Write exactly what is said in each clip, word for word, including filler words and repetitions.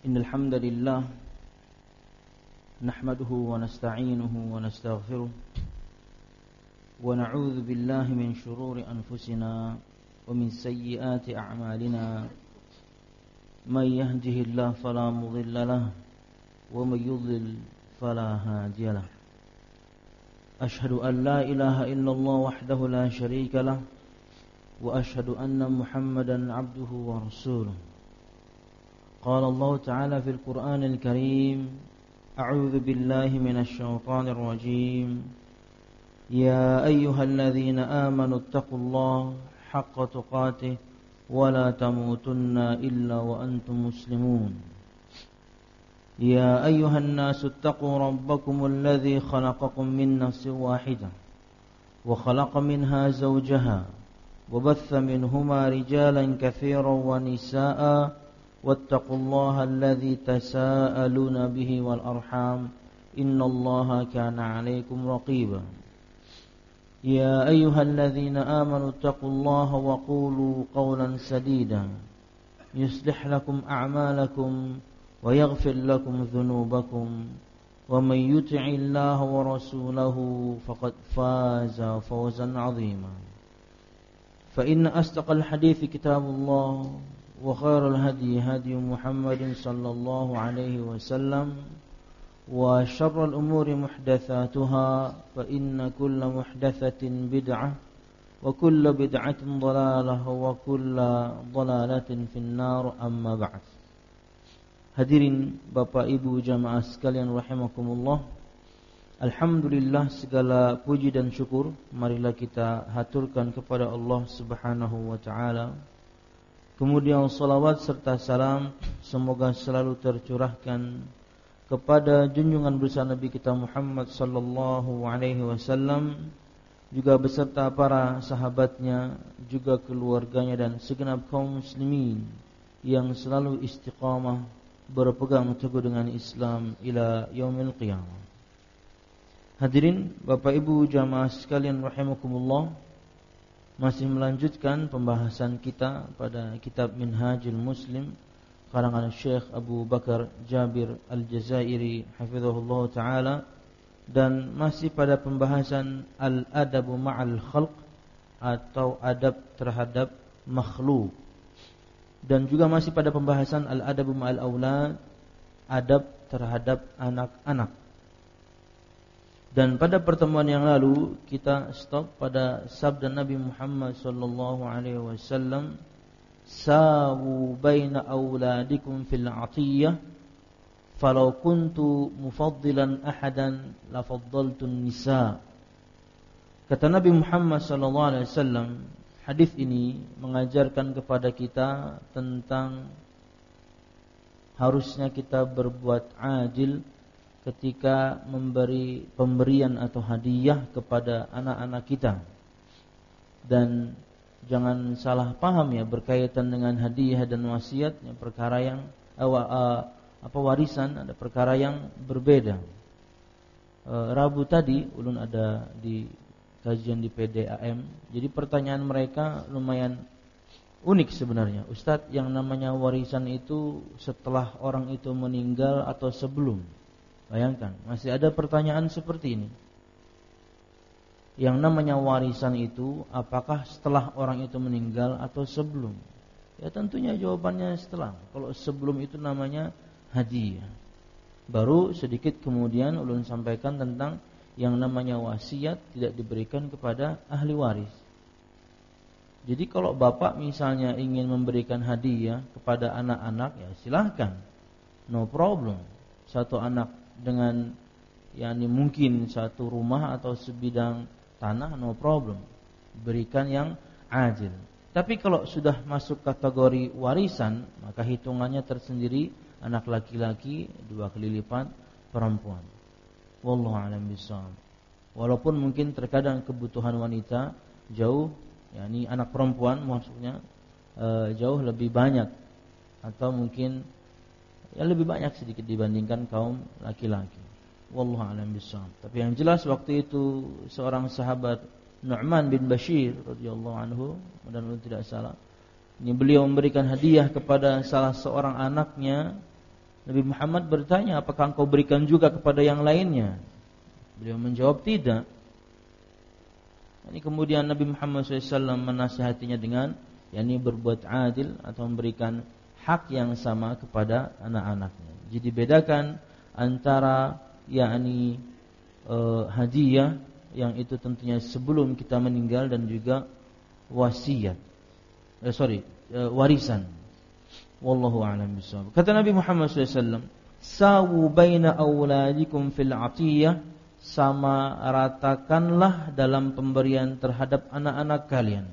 إن الحمد لله نحمده ونستعينه ونستغفره ونعوذ بالله من شرور أنفسنا ومن سيئات أعمالنا من يهده الله فلا مضل له ومن يضلل فلا هادي له أشهد أن لا إله إلا الله وحده لا شريك له وأشهد أن محمدا عبده ورسوله قال الله تعالى في القرآن الكريم أعوذ بالله من الشيطان الرجيم يا أيها الذين آمنوا اتقوا الله حق تقاته ولا تموتن إلا وأنتم مسلمون يا أيها الناس اتقوا ربكم الذي خلقكم من نفس واحدة وخلق منها زوجها وبث منهما رجالا كثيرا ونساء واتقوا الله الذي تساءلون به والأرحام إن الله كان عليكم رقيبا يا أيها الذين آمنوا اتقوا الله وقولوا قولا سديدا يصلح لكم أعمالكم ويغفر لكم ذنوبكم ومن يطع الله ورسوله فقد فاز فوزا عظيما فإن أصدق الحديث كتاب الله وخير الهدي هدي محمد صلى الله عليه وسلم وشر الأمور محدثاتها فإن كل محدثة بدعة وكل بدعة ضلالة وكل ضلالة في النار أما بعد. Hadirin Bapak Ibu jamaah sekalian rahimakumullah, alhamdulillah segala puji dan syukur marilah kita haturkan kepada Allah Subhanahu wa taala. Kemudian salawat serta salam semoga selalu tercurahkan kepada junjungan besar Nabi kita Muhammad sallallahu alaihi wasallam, juga beserta para sahabatnya, juga keluarganya dan segenap kaum muslimin yang selalu istiqamah berpegang teguh dengan Islam ila yaumil qiyamah. Hadirin Bapak Ibu jamaah sekalian rahimakumullah, masih melanjutkan pembahasan kita pada kitab Minhajul Muslim karangan Syekh Abu Bakar Jabir Al-Jazairi hafizahullah taala, dan masih pada pembahasan al-adabu ma'al khalq atau adab terhadap makhluk, dan juga masih pada pembahasan al-adabu ma'al aulad, adab terhadap anak-anak. Dan pada pertemuan yang lalu kita stop pada sabda Nabi Muhammad sallallahu alaihi wasallam, sawu baina auladikum fil atiyah falau kuntu mufaddilan ahadan la faddaltun nisa. Kata Nabi Muhammad sallallahu alaihi wasallam, hadis ini mengajarkan kepada kita tentang harusnya kita berbuat adil ketika memberi pemberian atau hadiah kepada anak-anak kita. Dan jangan salah paham ya berkaitan dengan hadiah dan wasiat, yang perkara yang uh, uh, apa warisan ada perkara yang berbeda. Uh, Rabu tadi ulun ada di kajian di P D A M. Jadi pertanyaan mereka lumayan unik sebenarnya. Ustadz, yang namanya warisan itu setelah orang itu meninggal atau sebelum? Bayangkan, masih ada pertanyaan seperti ini. Yang namanya warisan itu apakah setelah orang itu meninggal atau sebelum? Ya tentunya jawabannya setelah. Kalau sebelum itu namanya hadiah. Baru sedikit kemudian ulun sampaikan tentang yang namanya wasiat tidak diberikan kepada ahli waris. Jadi kalau bapak misalnya ingin memberikan hadiah kepada anak-anak, ya silahkan, no problem. Satu anak dengan yakni mungkin satu rumah atau sebidang tanah, no problem, berikan yang adil. Tapi kalau sudah masuk kategori warisan, maka hitungannya tersendiri, anak laki-laki dua kali lipat perempuan. Wallahu a'lam bishawab. Walaupun mungkin terkadang kebutuhan wanita jauh, yakni anak perempuan maksudnya e, jauh lebih banyak, atau mungkin ya lebih banyak sedikit dibandingkan kaum laki-laki. Wallahu a'lam bishawab. Tapi yang jelas waktu itu seorang sahabat Nu'man bin Bashir radhiyallahu anhu, dan tidak salah, ini beliau memberikan hadiah kepada salah seorang anaknya Nabi Muhammad bertanya, apakah engkau berikan juga kepada yang lainnya? Beliau menjawab tidak. Ini kemudian Nabi Muhammad shallallahu alaihi wasallam menasihatinya dengan yakni berbuat adil atau memberikan hak yang sama kepada anak-anaknya. Jadi bedakan antara yakni e, hadiah yang itu tentunya sebelum kita meninggal dan juga wasiat. Eh, sorry, e, warisan. Wallahu a'lam bishawab. Kata Nabi Muhammad shallallahu alaihi wasallam, "Sawu baina auladikum fil 'atiyah." Sama ratakanlah dalam pemberian terhadap anak-anak kalian.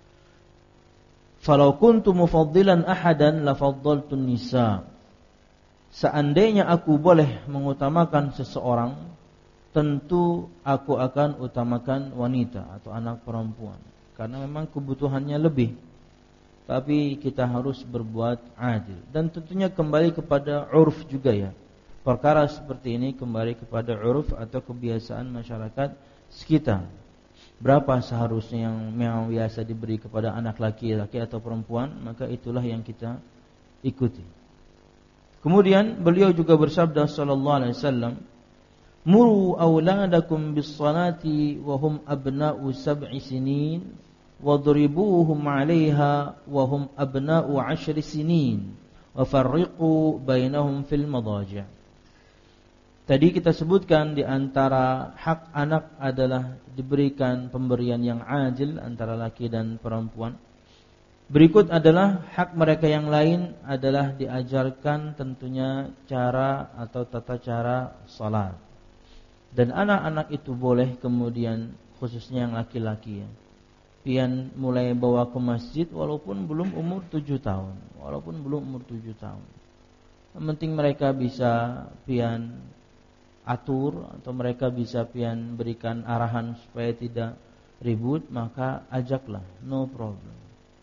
Falau kuntu mufaddilan ahadan la faddaltun nisa. Seandainya aku boleh mengutamakan seseorang, tentu aku akan utamakan wanita atau anak perempuan, karena memang kebutuhannya lebih. Tapi kita harus berbuat adil, dan tentunya kembali kepada urf juga ya. Perkara seperti ini kembali kepada uruf atau kebiasaan masyarakat sekitar. Berapa seharusnya yang memang biasa diberi kepada anak laki-laki atau perempuan, maka itulah yang kita ikuti. Kemudian beliau juga bersabda sallallahu alaihi wasallam, "Muru auladakum bis-salati wa hum abna'u sab'i sinin, wadribuhum 'alaiha wa hum abna'u 'ashri sinin, wa farriqu bainahum fil madaji'." Tadi kita sebutkan di antara hak anak adalah diberikan pemberian yang adil antara laki dan perempuan. Berikut adalah hak mereka yang lain adalah diajarkan tentunya cara atau tata cara salat. Dan anak-anak itu boleh kemudian khususnya yang laki-laki ya, pian mulai bawa ke masjid walaupun belum umur tujuh tahun, walaupun belum umur tujuh tahun. Yang penting mereka bisa pian atur atau mereka bisa pian berikan arahan supaya tidak ribut, maka ajaklah, no problem.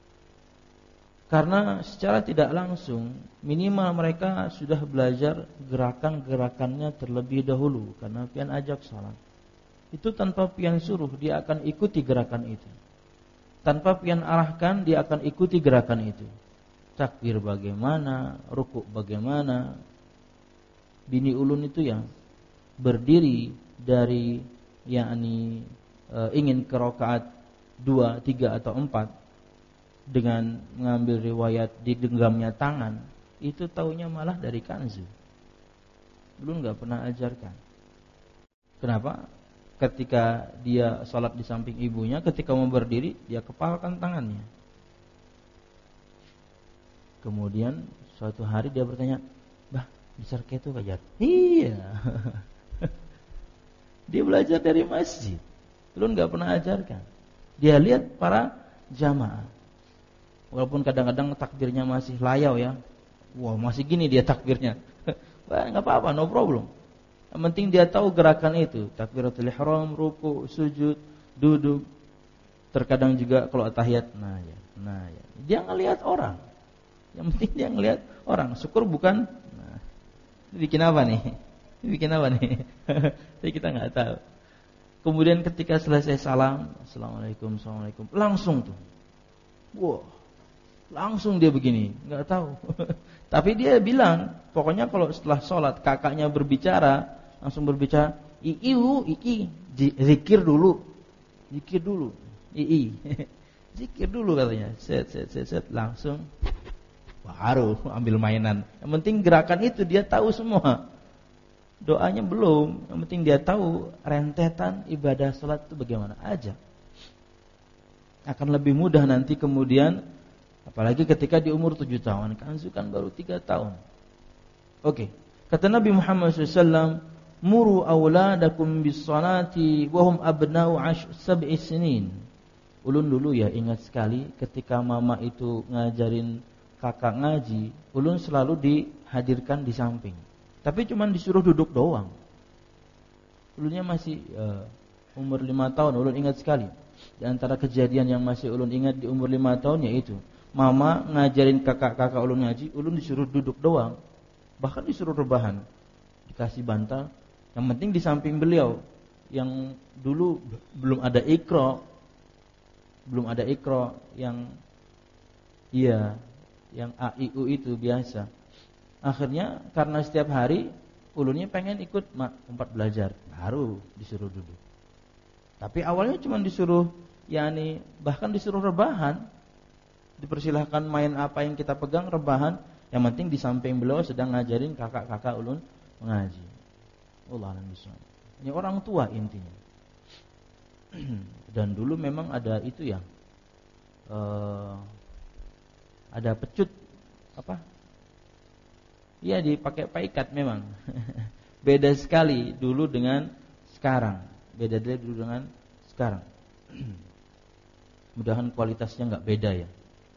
Karena secara tidak langsung minimal mereka sudah belajar gerakan-gerakannya terlebih dahulu, karena pian ajak salat. Itu tanpa pian suruh dia akan ikuti gerakan itu. Tanpa pian arahkan dia akan ikuti gerakan itu. Takbir bagaimana, rukuk bagaimana. Bini ulun itu yang berdiri dari yakni e, ingin ke rakaat dua, tiga atau empat dengan mengambil riwayat digenggamnya tangan, itu taunya malah dari kanzu. Belum enggak pernah ajarkan. Kenapa? Ketika dia salat di samping ibunya, ketika mau berdiri dia kepalkan tangannya. Kemudian suatu hari dia bertanya, "Bah, besar ketu kajar?" Iya. Dia belajar dari masjid. Belum enggak pernah ajarkan. Dia lihat para jamaah. Walaupun kadang-kadang takbirnya masih layau ya. Wah, masih gini dia takbirnya. Wah, enggak apa-apa, no problem. Yang penting dia tahu gerakan itu, takbiratul ihram, ruku, sujud, duduk. Terkadang juga kalau tahiyat, nah ya, nah ya. Dia ngelihat orang. Yang penting dia ngelihat orang. Syukur bukan. Nah, bikin apa nih? Bikin apa nih? Tapi kita nggak tahu. Kemudian ketika selesai salam, assalamualaikum, assalamualaikum, langsung tuh, wah, langsung dia begini, nggak tahu. Tapi dia bilang, pokoknya kalau setelah sholat kakaknya berbicara, langsung berbicara, iiu, ii, zikir dulu, zikir dulu, ii, zikir dulu katanya, set, set, set, set, langsung, baru ambil mainan. Yang penting gerakan itu dia tahu semua. Doanya belum, yang penting dia tahu rentetan ibadah salat itu bagaimana aja. Akan lebih mudah nanti kemudian, apalagi ketika di umur tujuh tahun, kanzu kan baru tiga tahun. Oke, kata Nabi Muhammad shallallahu alaihi wasallam, "Muru auladakum bis-salati wa hum abna'u sab'i sinin." Ulun dulu ya ingat sekali ketika mama itu ngajarin kakak ngaji, ulun selalu dihadirkan di samping. Tapi cuma disuruh duduk doang. Ulunnya masih uh, umur lima tahun, ulun ingat sekali. Di antara kejadian yang masih ulun ingat di umur lima tahun yaitu mama ngajarin kakak-kakak ulun ngaji, ulun disuruh duduk doang. Bahkan disuruh rebahan, dikasih bantal. Yang penting di samping beliau. Yang dulu belum ada ikra, belum ada ikra yang iya, yang A I U itu biasa. Akhirnya karena setiap hari ulunnya pengen ikut mak tempat belajar, baru disuruh duduk. Tapi awalnya cuma disuruh, yakni bahkan disuruh rebahan, dipersilahkan main apa yang kita pegang, rebahan. Yang penting di samping beliau sedang ngajarin kakak-kakak ulun mengaji. Allah alam bismillah. Ini orang tua intinya. Dan dulu memang ada itu ya, uh, ada pecut apa? Iya, dipakai paikat memang. Beda sekali dulu dengan sekarang. Beda dari dulu dengan sekarang. Mudahan kualitasnya enggak beda ya.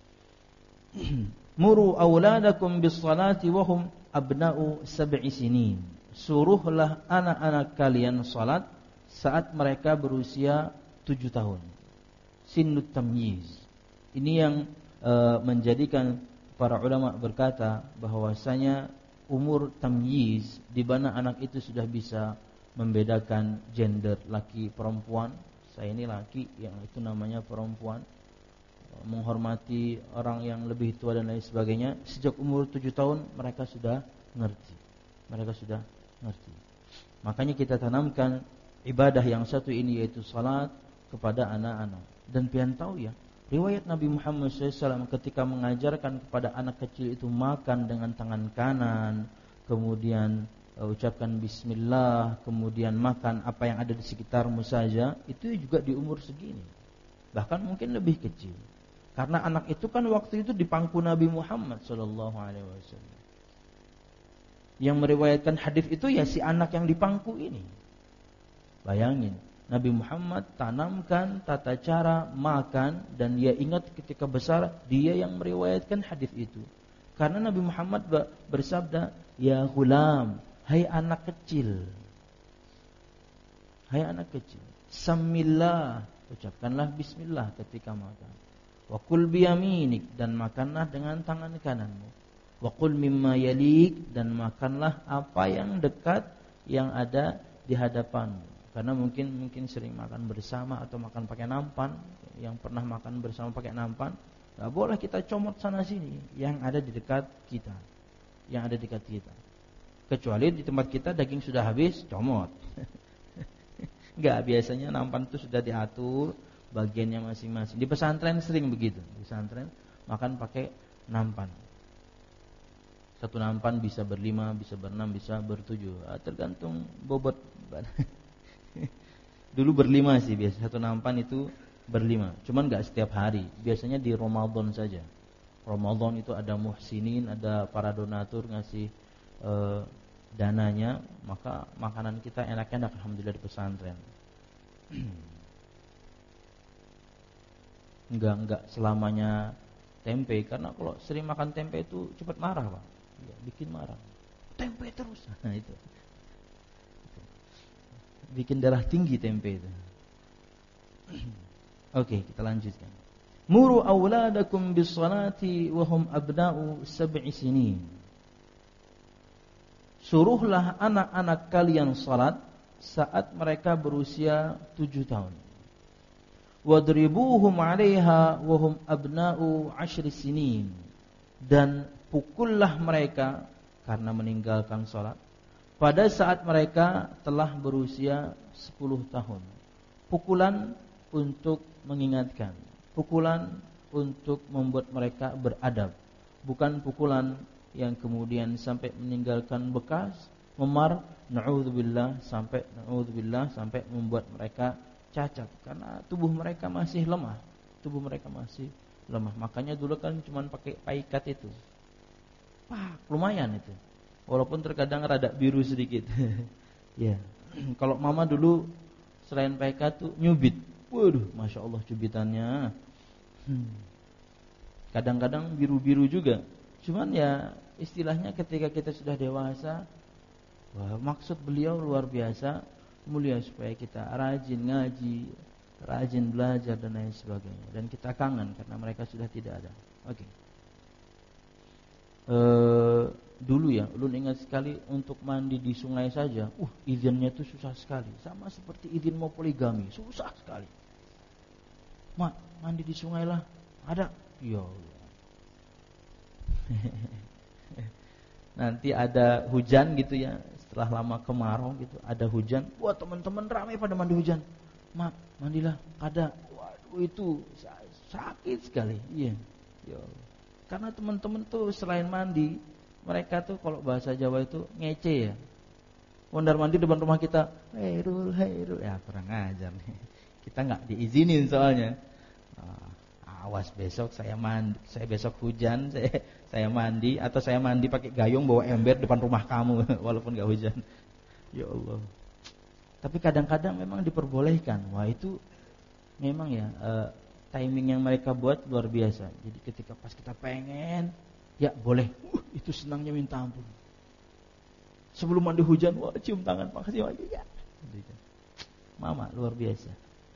Muru auladakum bis-salati wa hum abna'u sab'i sinin. Suruhlah anak-anak kalian salat saat mereka berusia tujuh tahun. Sinnut tamyiz. Ini yang e, menjadikan para ulama berkata bahwasanya umur tamyiz di mana anak itu sudah bisa membedakan gender laki perempuan. Saya ini laki, yang itu namanya perempuan. Menghormati orang yang lebih tua dan lain sebagainya. Sejak umur tujuh tahun mereka sudah ngerti. Mereka sudah ngerti. Makanya kita tanamkan ibadah yang satu ini, yaitu salat kepada anak-anak. Dan pian tahu ya, riwayat Nabi Muhammad shallallahu alaihi wasallam ketika mengajarkan kepada anak kecil itu makan dengan tangan kanan, kemudian uh, ucapkan bismillah, kemudian makan apa yang ada di sekitarmu saja, itu juga di umur segini. Bahkan mungkin lebih kecil. Karena anak itu kan waktu itu di pangku Nabi Muhammad shallallahu alaihi wasallam. Yang meriwayatkan hadis itu ya si anak yang di pangku ini. Bayangin, Nabi Muhammad tanamkan tata cara makan, dan dia ingat ketika besar dia yang meriwayatkan hadis itu. Karena Nabi Muhammad bersabda, "Ya ghulam, hai anak kecil. Hai anak kecil, samillah, ucapkanlah bismillah ketika makan. Wa kul biyaminik, dan makanlah dengan tangan kananmu. Wa kul mimma yalik, dan makanlah apa yang dekat yang ada di hadapanmu." Karena mungkin mungkin sering makan bersama atau makan pakai nampan. Yang pernah makan bersama pakai nampan, enggak boleh kita comot sana sini yang ada di dekat kita. Yang ada di dekat kita. Kecuali di tempat kita daging sudah habis, comot. Enggak, biasanya nampan itu sudah diatur bagiannya masing-masing. Di pesantren sering begitu. Di pesantren makan pakai nampan. Satu nampan bisa berlima, bisa berenam, bisa bertujuh. Tergantung bobot. Dulu berlima sih biasa, satu nampan itu berlima. Cuman gak setiap hari, biasanya di Ramadan saja. Ramadan itu ada muhsinin, ada para donatur ngasih e, dananya, maka makanan kita enak-enak alhamdulillah di pesantren. Enggak enggak selamanya tempe, karena kalau sering makan tempe itu cepat marah, Pak. Ya, bikin marah. Tempe terus. Nah, itu. Bikin darah tinggi tempe itu. Oke, kita lanjutkan. Muru auladakum bis-salati wa hum abna'u sab'i sinin. Suruhlah anak-anak kalian salat saat mereka berusia tujuh tahun. Wadribuhum 'alaiha wa hum abna'u 'ashri sinin. Dan pukullah mereka karena meninggalkan salat pada saat mereka telah berusia sepuluh tahun. Pukulan untuk mengingatkan, pukulan untuk membuat mereka beradab, bukan pukulan yang kemudian sampai meninggalkan bekas, memar, na'udzubillah, sampai na'udzubillah sampai membuat mereka cacat, karena tubuh mereka masih lemah, tubuh mereka masih lemah. Makanya dulu kan cuma pakai paikat itu, pak, lumayan itu. Walaupun terkadang rada biru sedikit. Ya. Kalau mama dulu selain paikat tuh nyubit. Waduh, masya Allah cubitannya. Hmm. Kadang-kadang biru-biru juga. Cuman ya istilahnya ketika kita sudah dewasa, wah, maksud beliau luar biasa, mulia supaya kita rajin ngaji, rajin belajar dan lain sebagainya. Dan kita kangen karena mereka sudah tidak ada. Oke. Okay. Uh, Dulu ya, ulun ingat sekali untuk mandi di sungai saja, uh, izinnya itu susah sekali. Sama seperti izin mau poligami, susah sekali. Mak, mandi di sungai lah, ada? Ya Allah. nanti ada hujan gitu ya, setelah lama kemarau gitu, ada hujan, wah teman-teman ramai pada mandi hujan. Mak, mandilah kada. Waduh itu sakit sekali. Iya. Ya. Karena teman-teman tuh selain mandi, mereka tuh kalau bahasa Jawa itu ngece ya. Mondar mandir depan rumah kita, Hairul, Hairul, ya kurang ajar nih. Kita nggak diizinin soalnya. Nah, awas besok saya mandi, saya besok hujan, saya saya mandi atau saya mandi pakai gayung bawa ember depan rumah kamu walaupun nggak hujan. Ya Allah. Tapi kadang-kadang memang diperbolehkan. Wah itu memang ya uh, timing yang mereka buat luar biasa. Jadi ketika pas kita pengen, ya boleh. Uh, itu senangnya minta ampun. Sebelum mandi hujan, wah cium tangan, makasih lagi ya. Mama luar biasa.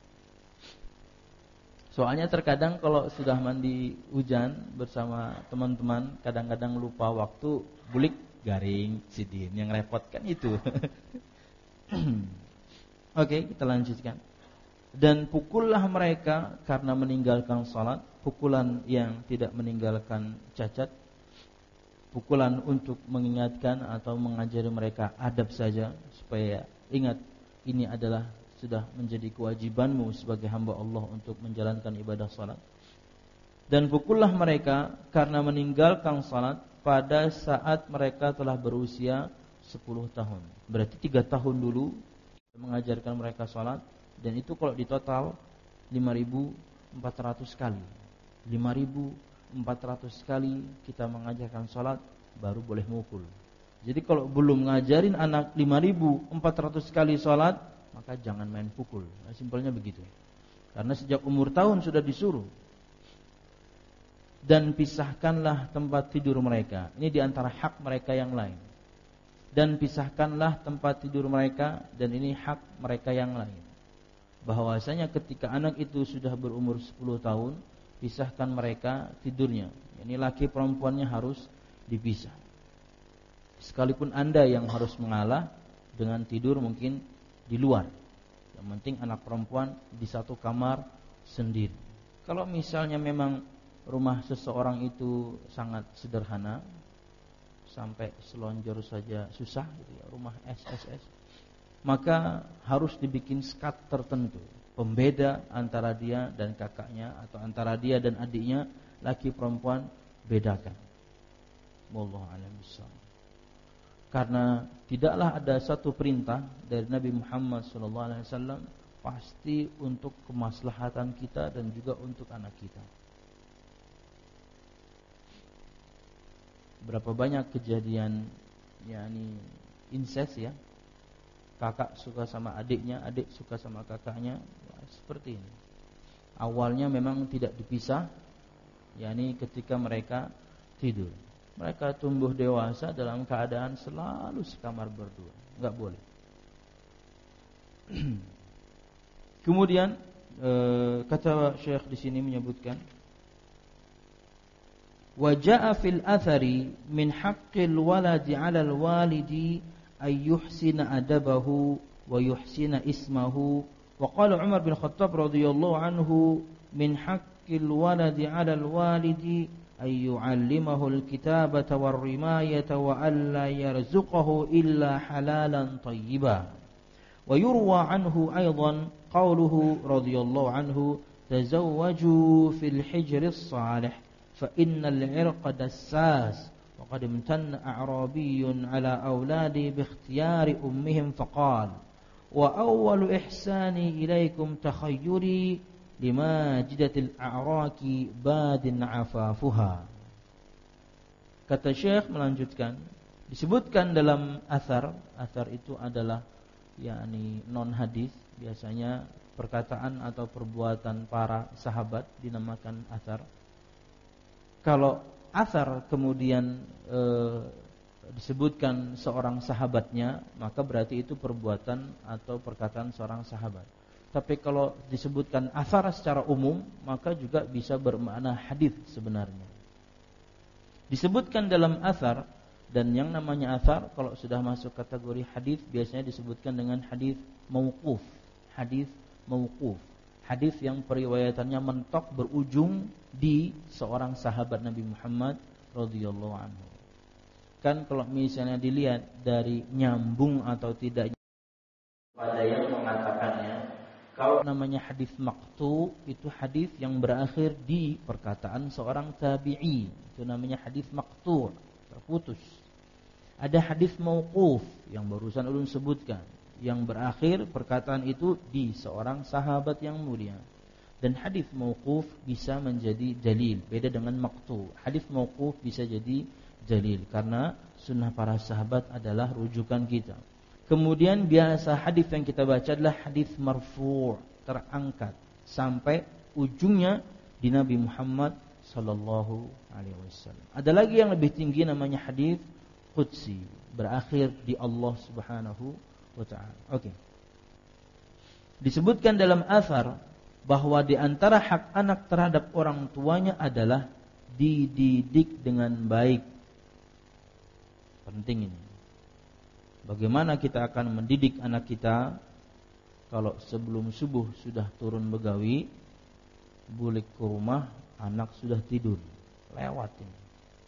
Soalnya terkadang kalau sudah mandi hujan bersama teman-teman, kadang-kadang lupa waktu, bulik garing, sidin. Yang repot kan itu. Oke, kita lanjutkan. Dan pukullah mereka karena meninggalkan salat, pukulan yang tidak meninggalkan cacat. Pukulan untuk mengingatkan atau mengajari mereka adab saja, supaya ingat ini adalah sudah menjadi kewajibanmu sebagai hamba Allah untuk menjalankan ibadah salat. Dan pukullah mereka karena meninggalkan salat pada saat mereka telah berusia sepuluh tahun. Berarti tiga tahun dulu mengajarkan mereka salat, dan itu kalau di total lima ribu empat ratus kali. lima ribu empat ratus kali kita mengajarkan salat baru boleh mukul. Jadi kalau belum ngajarin anak lima ribu empat ratus kali salat, maka jangan main pukul. Nah, simpelnya begitu. Karena sejak umur tahun sudah disuruh. Dan pisahkanlah tempat tidur mereka. Ini diantara hak mereka yang lain. Dan pisahkanlah tempat tidur mereka, dan ini hak mereka yang lain. Bahwasanya ketika anak itu sudah berumur sepuluh tahun, pisahkan mereka tidurnya. Ini laki perempuannya harus dipisah. Sekalipun Anda yang harus mengalah dengan tidur mungkin di luar, yang penting anak perempuan di satu kamar sendiri. Kalau misalnya memang rumah seseorang itu sangat sederhana, sampai selonjor saja susah gitu ya, rumah S S S, maka harus dibikin skat tertentu, pembeda antara dia dan kakaknya, atau antara dia dan adiknya, laki perempuan bedakan. Wallahu a'lam bishawab. Karena tidaklah ada satu perintah dari Nabi Muhammad shallallahu alaihi wasallam pasti untuk kemaslahatan kita dan juga untuk anak kita. Berapa banyak kejadian yakni incest ya, kakak suka sama adiknya, adik suka sama kakaknya, ya, seperti ini. Awalnya memang tidak dipisah, yakni ketika mereka tidur. Mereka tumbuh dewasa dalam keadaan selalu sekamar berdua, enggak boleh. Kemudian e, kata Syekh di sini menyebutkan, wa jaa fil athari min haqqil waladi 'alal walidi ay yuhsina adabahu wa yuhsina ismahu, wa qala Umar bin Khattab radhiyallahu anhu min haqqil waladi 'alal walidi ay yu'allimahu al-kitabata war-rimayata wa alla yarzuqahu illa halalan tayyiban. Wa yurwa anhu aidan qawluhu radhiyallahu anhu tazawwaju fil hijri as-salih fa innal 'irqa dassas wa qad imtanna a'rabiyyun ala awladi bi ikhtiyari ummihim faqala wa awwalu ihsani ilaykum takhayyuri lima jidatil a'raki badin afafuha. Kata Syekh melanjutkan, disebutkan dalam athar, athar itu adalah yakni non hadis, biasanya perkataan atau perbuatan para sahabat dinamakan athar. Kalau athar kemudian e, disebutkan seorang sahabatnya, maka berarti itu perbuatan atau perkataan seorang sahabat. Tapi kalau disebutkan athar secara umum, maka juga bisa bermakna hadis sebenarnya. Disebutkan dalam athar, dan yang namanya athar kalau sudah masuk kategori hadis biasanya disebutkan dengan hadis mauquf. Hadis mauquf, hadis yang periwayatannya mentok berujung di seorang sahabat Nabi Muhammad radhiyallahu anhu. Bahkan kalau misalnya dilihat dari nyambung atau tidaknya pada yang mengatakannya, kalau namanya hadis maqtu itu hadis yang berakhir di perkataan seorang tabi'i, itu namanya hadis maqtu, terputus. Ada hadis mauquf yang barusan ulun sebutkan, yang berakhir perkataan itu di seorang sahabat yang mulia. Dan hadis mauquf bisa menjadi dalil, beda dengan maqtu. Hadis mauquf bisa jadi dalil karena sunnah para sahabat adalah rujukan kita. Kemudian biasa hadis yang kita baca adalah hadis marfu', terangkat sampai ujungnya di Nabi Muhammad sallallahu alaihi wasallam. Ada lagi yang lebih tinggi namanya hadis qudsi, berakhir di Allah Subhanahu wa taala. Oke. Okay. Disebutkan dalam athar bahwa di antara hak anak terhadap orang tuanya adalah dididik dengan baik. Penting ini. Bagaimana kita akan mendidik anak kita kalau sebelum subuh sudah turun begawi, balik ke rumah anak sudah tidur, lewat ini.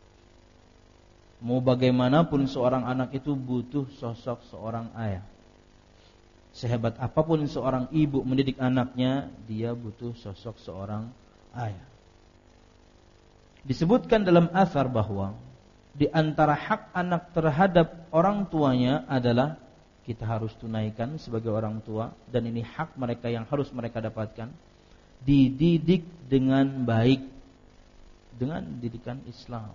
Mau bagaimanapun seorang anak itu butuh sosok seorang ayah. Sehebat apapun seorang ibu mendidik anaknya, dia butuh sosok seorang ayah. Disebutkan dalam athar bahwa di antara hak anak terhadap orang tuanya adalah kita harus tunaikan sebagai orang tua, dan ini hak mereka yang harus mereka dapatkan, dididik dengan baik dengan didikan Islam.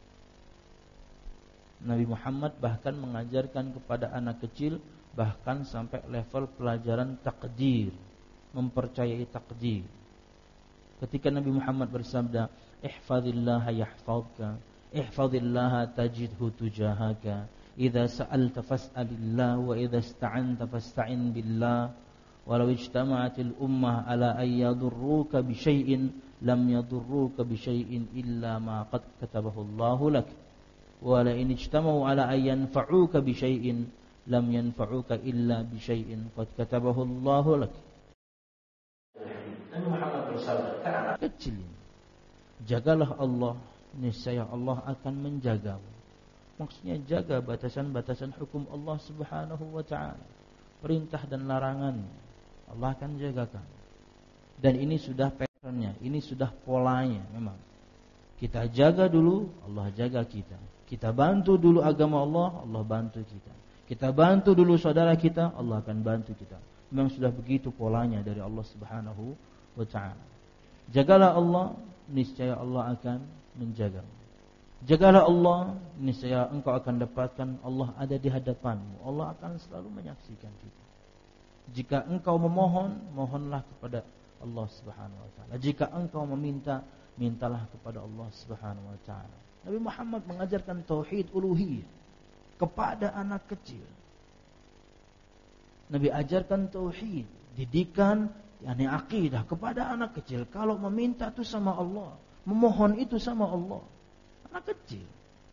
Nabi Muhammad bahkan mengajarkan kepada anak kecil bahkan sampai level pelajaran takdir, mempercayai takdir. Ketika Nabi Muhammad bersabda, ihfazillaha yahfazka, ihfazillaha tajidhu tujahaka, idza sa'alta fas'alillah, wa idza ista'anta fasta'in billah, walau ijtama'atil ummah ala ay yadurruka bi syai'in lam yadurruka bi syai'in illa ma qad katabahu Allahu lak, wa la in ijtama'u ala ay yanfa'uka bi syai'in lam yanfa'uka illa bi syai'in qad katabahu Allahu lak. Nabi Muhammad bersabda, anak kecil, jagalah Allah, niscaya Allah akan menjagamu. Maksudnya jaga batasan-batasan hukum Allah Subhanahu wa taala, perintah dan larangan, Allah akan jagakan. Dan ini sudah patternnya, ini sudah polanya memang. Kita jaga dulu, Allah jaga kita. Kita bantu dulu agama Allah, Allah bantu kita. Kita bantu dulu saudara kita, Allah akan bantu kita. Memang sudah begitu polanya dari Allah Subhanahu wa taala. Jagalah Allah, niscaya Allah akan menjagamu. Jagalah Allah, niscaya engkau akan dapatkan Allah ada di hadapanmu. Allah akan selalu menyaksikan kita. Jika engkau memohon, mohonlah kepada Allah Subhanahu wa taala. Jika engkau meminta, mintalah kepada Allah Subhanahu wa taala. Nabi Muhammad mengajarkan tauhid uluhiyah kepada anak kecil. Nabi ajarkan tauhid, didikan yakni akidah kepada anak kecil. Kalau meminta itu sama Allah, memohon itu sama Allah, anak kecil.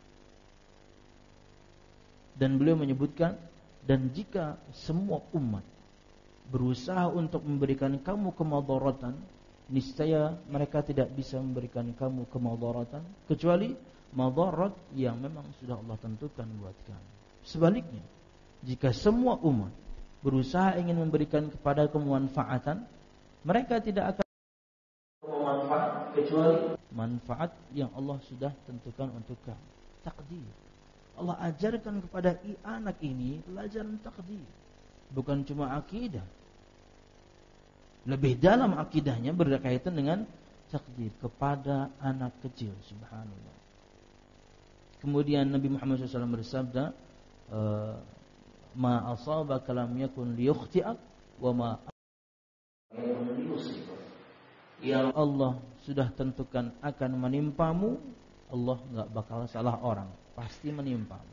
Dan beliau menyebutkan, dan jika semua umat berusaha untuk memberikan kamu kemadaratan, niscaya mereka tidak bisa memberikan kamu kemadaratan kecuali madarat yang memang sudah Allah tentukan buat kamu. Sebaliknya, jika semua umat berusaha ingin memberikan kepada kemanfaatan, mereka tidak akan memanfaat kecuali manfaat yang Allah sudah tentukan untuk kamu. Takdir. Allah ajarkan kepada anak ini pelajaran takdir, bukan cuma akidah. Lebih dalam akidahnya berkaitan dengan takdir kepada anak kecil. Subhanallah. Kemudian Nabi Muhammad shallallahu alaihi wasallam bersabda, ma asabaka lam yakun liyukhti'ak wa ma yakun liyusibak. Yang Allah sudah tentukan akan menimpamu, Allah enggak bakal salah orang, pasti menimpamu.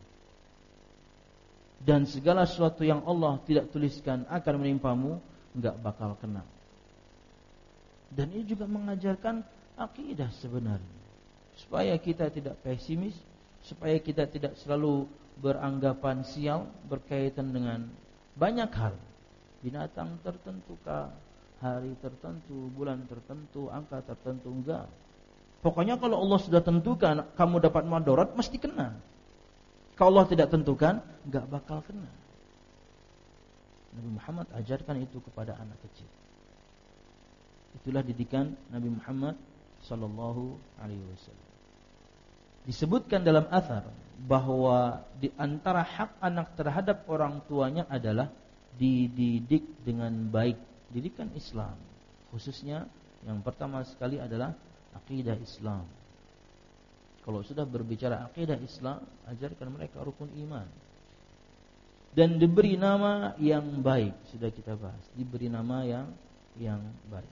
Dan segala sesuatu yang Allah tidak tuliskan akan menimpamu, enggak bakal kena. Dan ini juga mengajarkan akidah sebenarnya, supaya kita tidak pesimis, supaya kita tidak selalu beranggapan sial berkaitan dengan banyak hal, binatang tertentu kah, hari tertentu, bulan tertentu, angka tertentu, enggak. Pokoknya kalau Allah sudah tentukan kamu dapat madarat, mesti kena. Kalau Allah tidak tentukan, nggak bakal kena. Nabi Muhammad ajarkan itu kepada anak kecil. Itulah didikan Nabi Muhammad sallallahu alaihi wasallam. Disebutkan dalam athar bahwa di antara hak anak terhadap orang tuanya adalah dididik dengan baik, didikan Islam. Khususnya yang pertama sekali adalah akidah Islam. Kalau sudah berbicara akidah Islam, ajarkan mereka rukun iman. Dan diberi nama yang baik, sudah kita bahas. Diberi nama yang yang baik.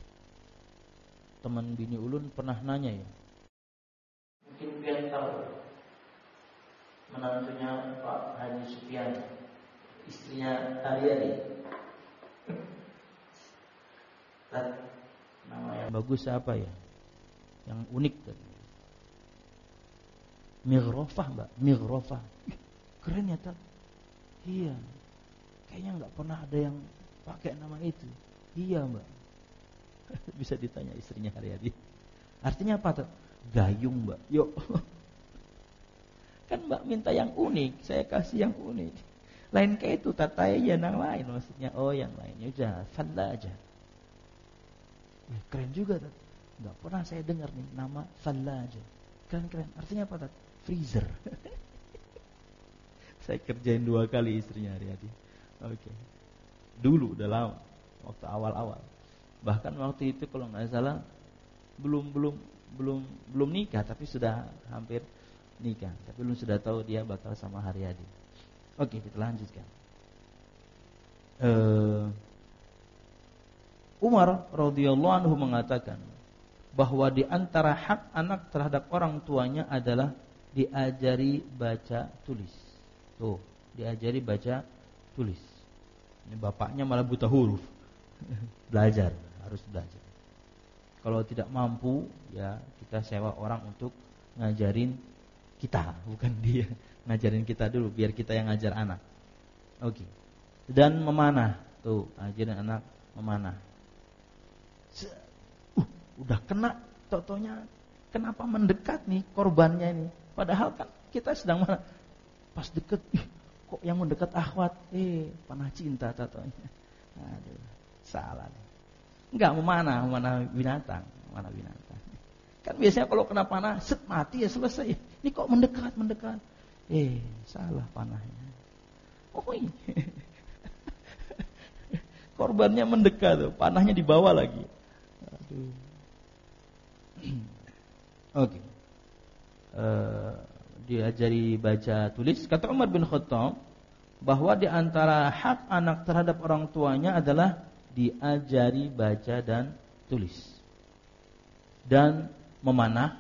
Teman bini ulun pernah nanya ya. Mungkin pian tahu menantunya Pak Haji Sufyan, istrinya Haryadi. Nama yang bagus apa ya? Yang unik tadi. Migrofah, Mbak, Migrofah. Keren ya, tak? Iya. Kayaknya enggak pernah ada yang pakai nama itu. Iya, Mbak. Bisa ditanya istrinya Haryadi. Artinya apa, tak? Gayung, Mbak. Yuk. Kan Mbak minta yang unik, saya kasih yang unik. Lain kayak itu, tatai ya yang lain maksudnya. Oh, yang lainnya udah, Fadla aja. Ya, keren juga, tak? Enggak pernah saya dengar nih nama Fadla aja. Keren-keren. Artinya apa, tak? Freezer. Saya kerjain dua kali istrinya Haryadi. Oke. Okay. Dulu udah lama, waktu awal-awal. Bahkan waktu itu kalau nggak salah belum belum belum belum nikah, tapi sudah hampir nikah. Tapi belum sudah tahu dia bakal sama Haryadi. Oke, okay, kita lanjutkan. Uh, Umar radhiyallahu anhu mengatakan bahwa di antara hak anak terhadap orang tuanya adalah diajari baca tulis. Tuh, diajari baca tulis. Ini bapaknya malah buta huruf. Belajar, harus belajar. Kalau tidak mampu, ya kita sewa orang untuk ngajarin kita, bukan dia. Ngajarin kita dulu, biar kita yang ngajar anak. Oke. Okay. Dan memanah, tuh, ajarin anak memanah. Uh, udah kena, totonya kenapa mendekat nih korbannya ini? Padahal kan kita sedang mana? Pas deket, ih, kok yang mendekat akhwat? Eh, panah cinta totonya. Aduh, salah nih. Enggak memanah, memanah binatang, memanah binatang. Kan biasanya kalau kena panah, set mati ya selesai. Ini kok mendekat, mendekat. Eh, salah panahnya. Oh, iya. Korbannya mendekat tuh, panahnya dibawa lagi. Aduh. Oke. Okay. Uh, diajari baca tulis. Kata Umar bin Khattab bahwa di antara hak anak terhadap orang tuanya adalah diajari baca dan tulis dan memanah,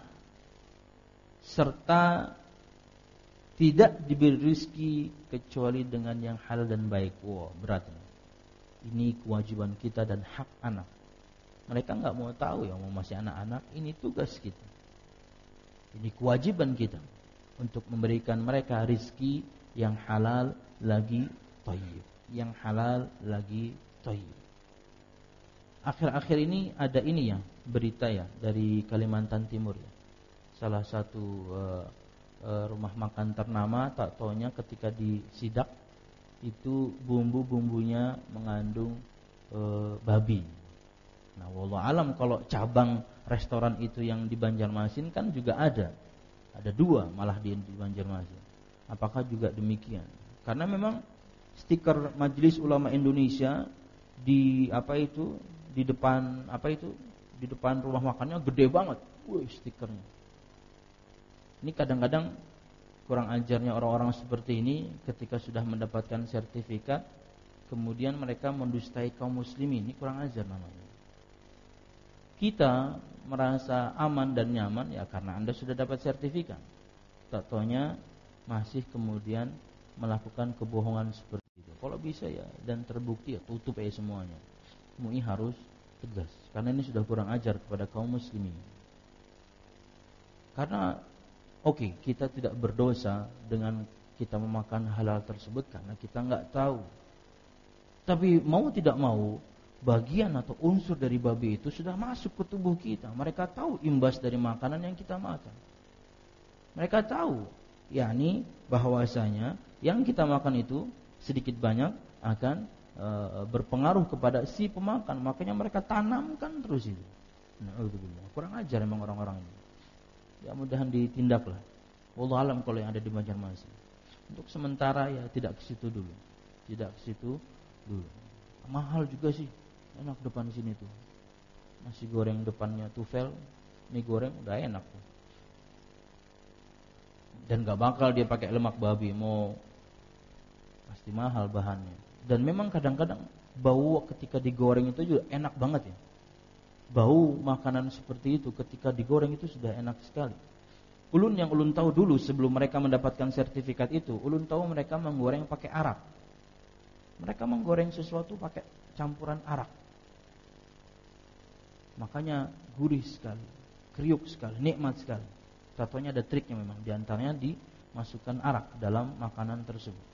serta tidak diberi rezeki kecuali dengan yang halal dan baik. Wah, berat ini. Ini kewajiban kita dan hak anak. Mereka enggak mau tahu yang masih anak-anak, ini tugas kita. Ini kewajiban kita untuk memberikan mereka rezeki yang halal lagi thayyib, yang halal lagi thayyib. Akhir-akhir ini ada ini ya, berita ya dari Kalimantan Timur ya. Salah satu uh, uh, rumah makan ternama, tak taunya ketika disidak itu bumbu-bumbunya mengandung uh, babi. Nah, wallahu alam kalau cabang restoran itu yang di Banjarmasin kan juga ada. Ada dua malah di, di Banjarmasin. Apakah juga demikian? Karena memang stiker Majelis Ulama Indonesia di apa itu di depan apa itu di depan rumah makannya gede banget. Wih, stikernya. Ini kadang-kadang kurang ajarnya orang-orang seperti ini ketika sudah mendapatkan sertifikat kemudian mereka mendustai kaum muslimin. Ini kurang ajar namanya. Kita merasa aman dan nyaman ya karena Anda sudah dapat sertifikat. Tak taunya masih kemudian melakukan kebohongan seperti itu. Kalau bisa ya dan terbukti ya tutup aja semuanya. M U I harus tegas karena ini sudah kurang ajar kepada kaum muslimin. Karena oke, okay, kita tidak berdosa dengan kita memakan halal tersebut karena kita enggak tahu. Tapi mau tidak mau bagian atau unsur dari babi itu sudah masuk ke tubuh kita. Mereka tahu imbas dari makanan yang kita makan. Mereka tahu yakni bahwasanya yang kita makan itu sedikit banyak akan e, berpengaruh kepada si pemakan, makanya mereka tanamkan terus itu. Nah, kurang ajar memang orang-orang ini. Ya mudahan ditindaklah. Wallahu alam kalau yang ada di Banjarmasin. Untuk sementara ya tidak ke situ dulu. Tidak ke situ dulu. Mahal juga sih. Enak depan sini tuh. Nasi goreng depannya tufel, mie goreng udah enak tuh. Dan gak bakal dia pakai lemak babi, mau pasti mahal bahannya. Dan memang kadang-kadang bau ketika digoreng itu juga enak banget ya. Bau makanan seperti itu ketika digoreng itu sudah enak sekali. Ulun yang ulun tahu dulu sebelum mereka mendapatkan sertifikat itu, ulun tahu mereka menggoreng pakai arak. Mereka menggoreng sesuatu pakai campuran arak. Makanya gurih sekali, kriuk sekali, nikmat sekali. Contohnya ada triknya memang, di antaranya dimasukkan arak dalam makanan tersebut.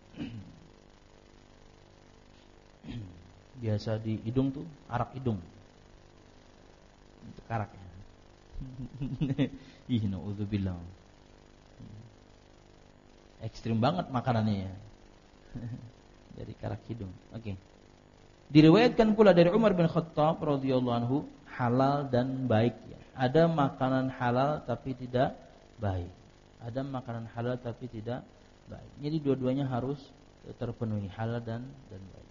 Biasa di hidung tuh arak hidung. Untuk arak ya. Ih, na'udzubillah. Ekstrim banget makanannya ya. Dari karak hidung. Oke. Okay. Diriwayatkan pula dari Umar bin Khattab radhiyallahu anhu, halal dan baik ya. Ada makanan halal tapi tidak baik. Ada makanan halal tapi tidak baik. Jadi dua-duanya harus terpenuhi, halal dan dan baik.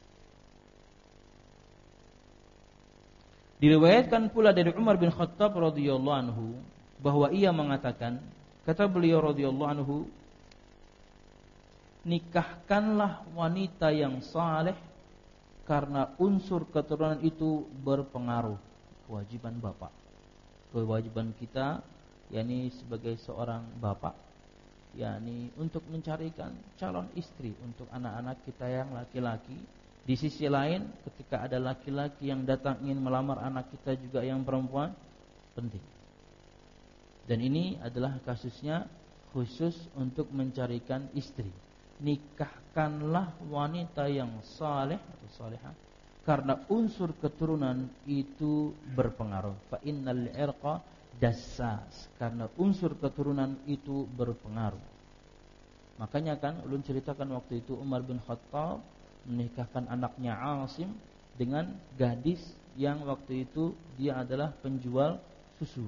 Diriwayatkan pula dari Umar bin Khattab radhiyallahu anhu bahwa ia mengatakan, kata beliau radhiyallahu anhu, nikahkanlah wanita yang saleh karena unsur keturunan itu berpengaruh. Kewajiban bapak, kewajiban kita, yakni sebagai seorang bapak, yakni untuk mencarikan calon istri untuk anak-anak kita yang laki-laki. Di sisi lain, ketika ada laki-laki yang datang ingin melamar anak kita juga yang perempuan, penting. Dan ini adalah kasusnya khusus untuk mencarikan istri. Nikahkanlah wanita yang saleh atau salihah karena unsur keturunan itu berpengaruh. Fa innal irqa dassas, karena unsur keturunan itu berpengaruh. Makanya kan ulun ceritakan waktu itu Umar bin Khattab menikahkan anaknya Asim dengan gadis yang waktu itu dia adalah penjual susu.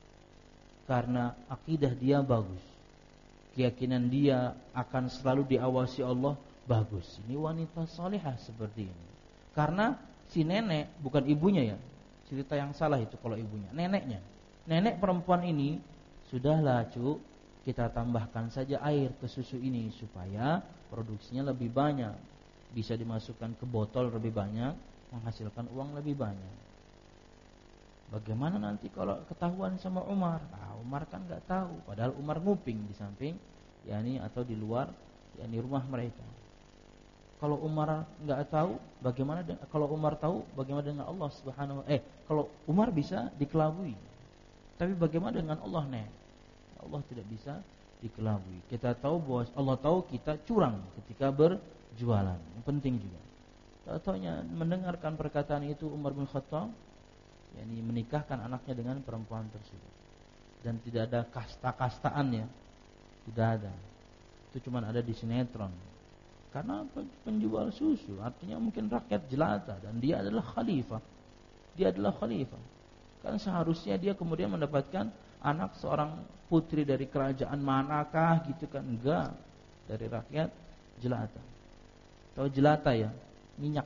Karena akidah dia bagus, keyakinan dia akan selalu diawasi Allah bagus. Ini wanita salihah seperti ini. Karena si nenek, bukan ibunya ya, cerita yang salah itu kalau ibunya, neneknya. Nenek perempuan ini, sudahlah cu, kita tambahkan saja air ke susu ini supaya produksinya lebih banyak, bisa dimasukkan ke botol lebih banyak, menghasilkan uang lebih banyak. Bagaimana nanti kalau ketahuan sama Umar? Ah, Umar kan nggak tahu, padahal Umar nguping di samping, yakni atau di luar, yakni rumah mereka. Kalau Umar nggak tahu, bagaimana? Dengan, kalau Umar tahu, bagaimana dengan Allah Subhanahu? Eh, kalau Umar bisa dikelabui, tapi bagaimana dengan Allah nih? Allah tidak bisa dikelabui. Kita tahu bahwa Allah tahu kita curang ketika berjualan. Yang penting juga. Tahu-taunya mendengarkan perkataan itu Umar bin Khattab, yakni menikahkan anaknya dengan perempuan tersebut. Dan tidak ada kasta-kastaannya, tidak ada. Itu cuma ada di sinetron. Karena penjual susu, artinya mungkin rakyat jelata dan dia adalah khalifah. Dia adalah khalifah. Kan seharusnya dia kemudian mendapatkan anak seorang putri dari kerajaan manakah gitu kan, enggak, dari rakyat jelata. Tahu jelata ya? Minyak.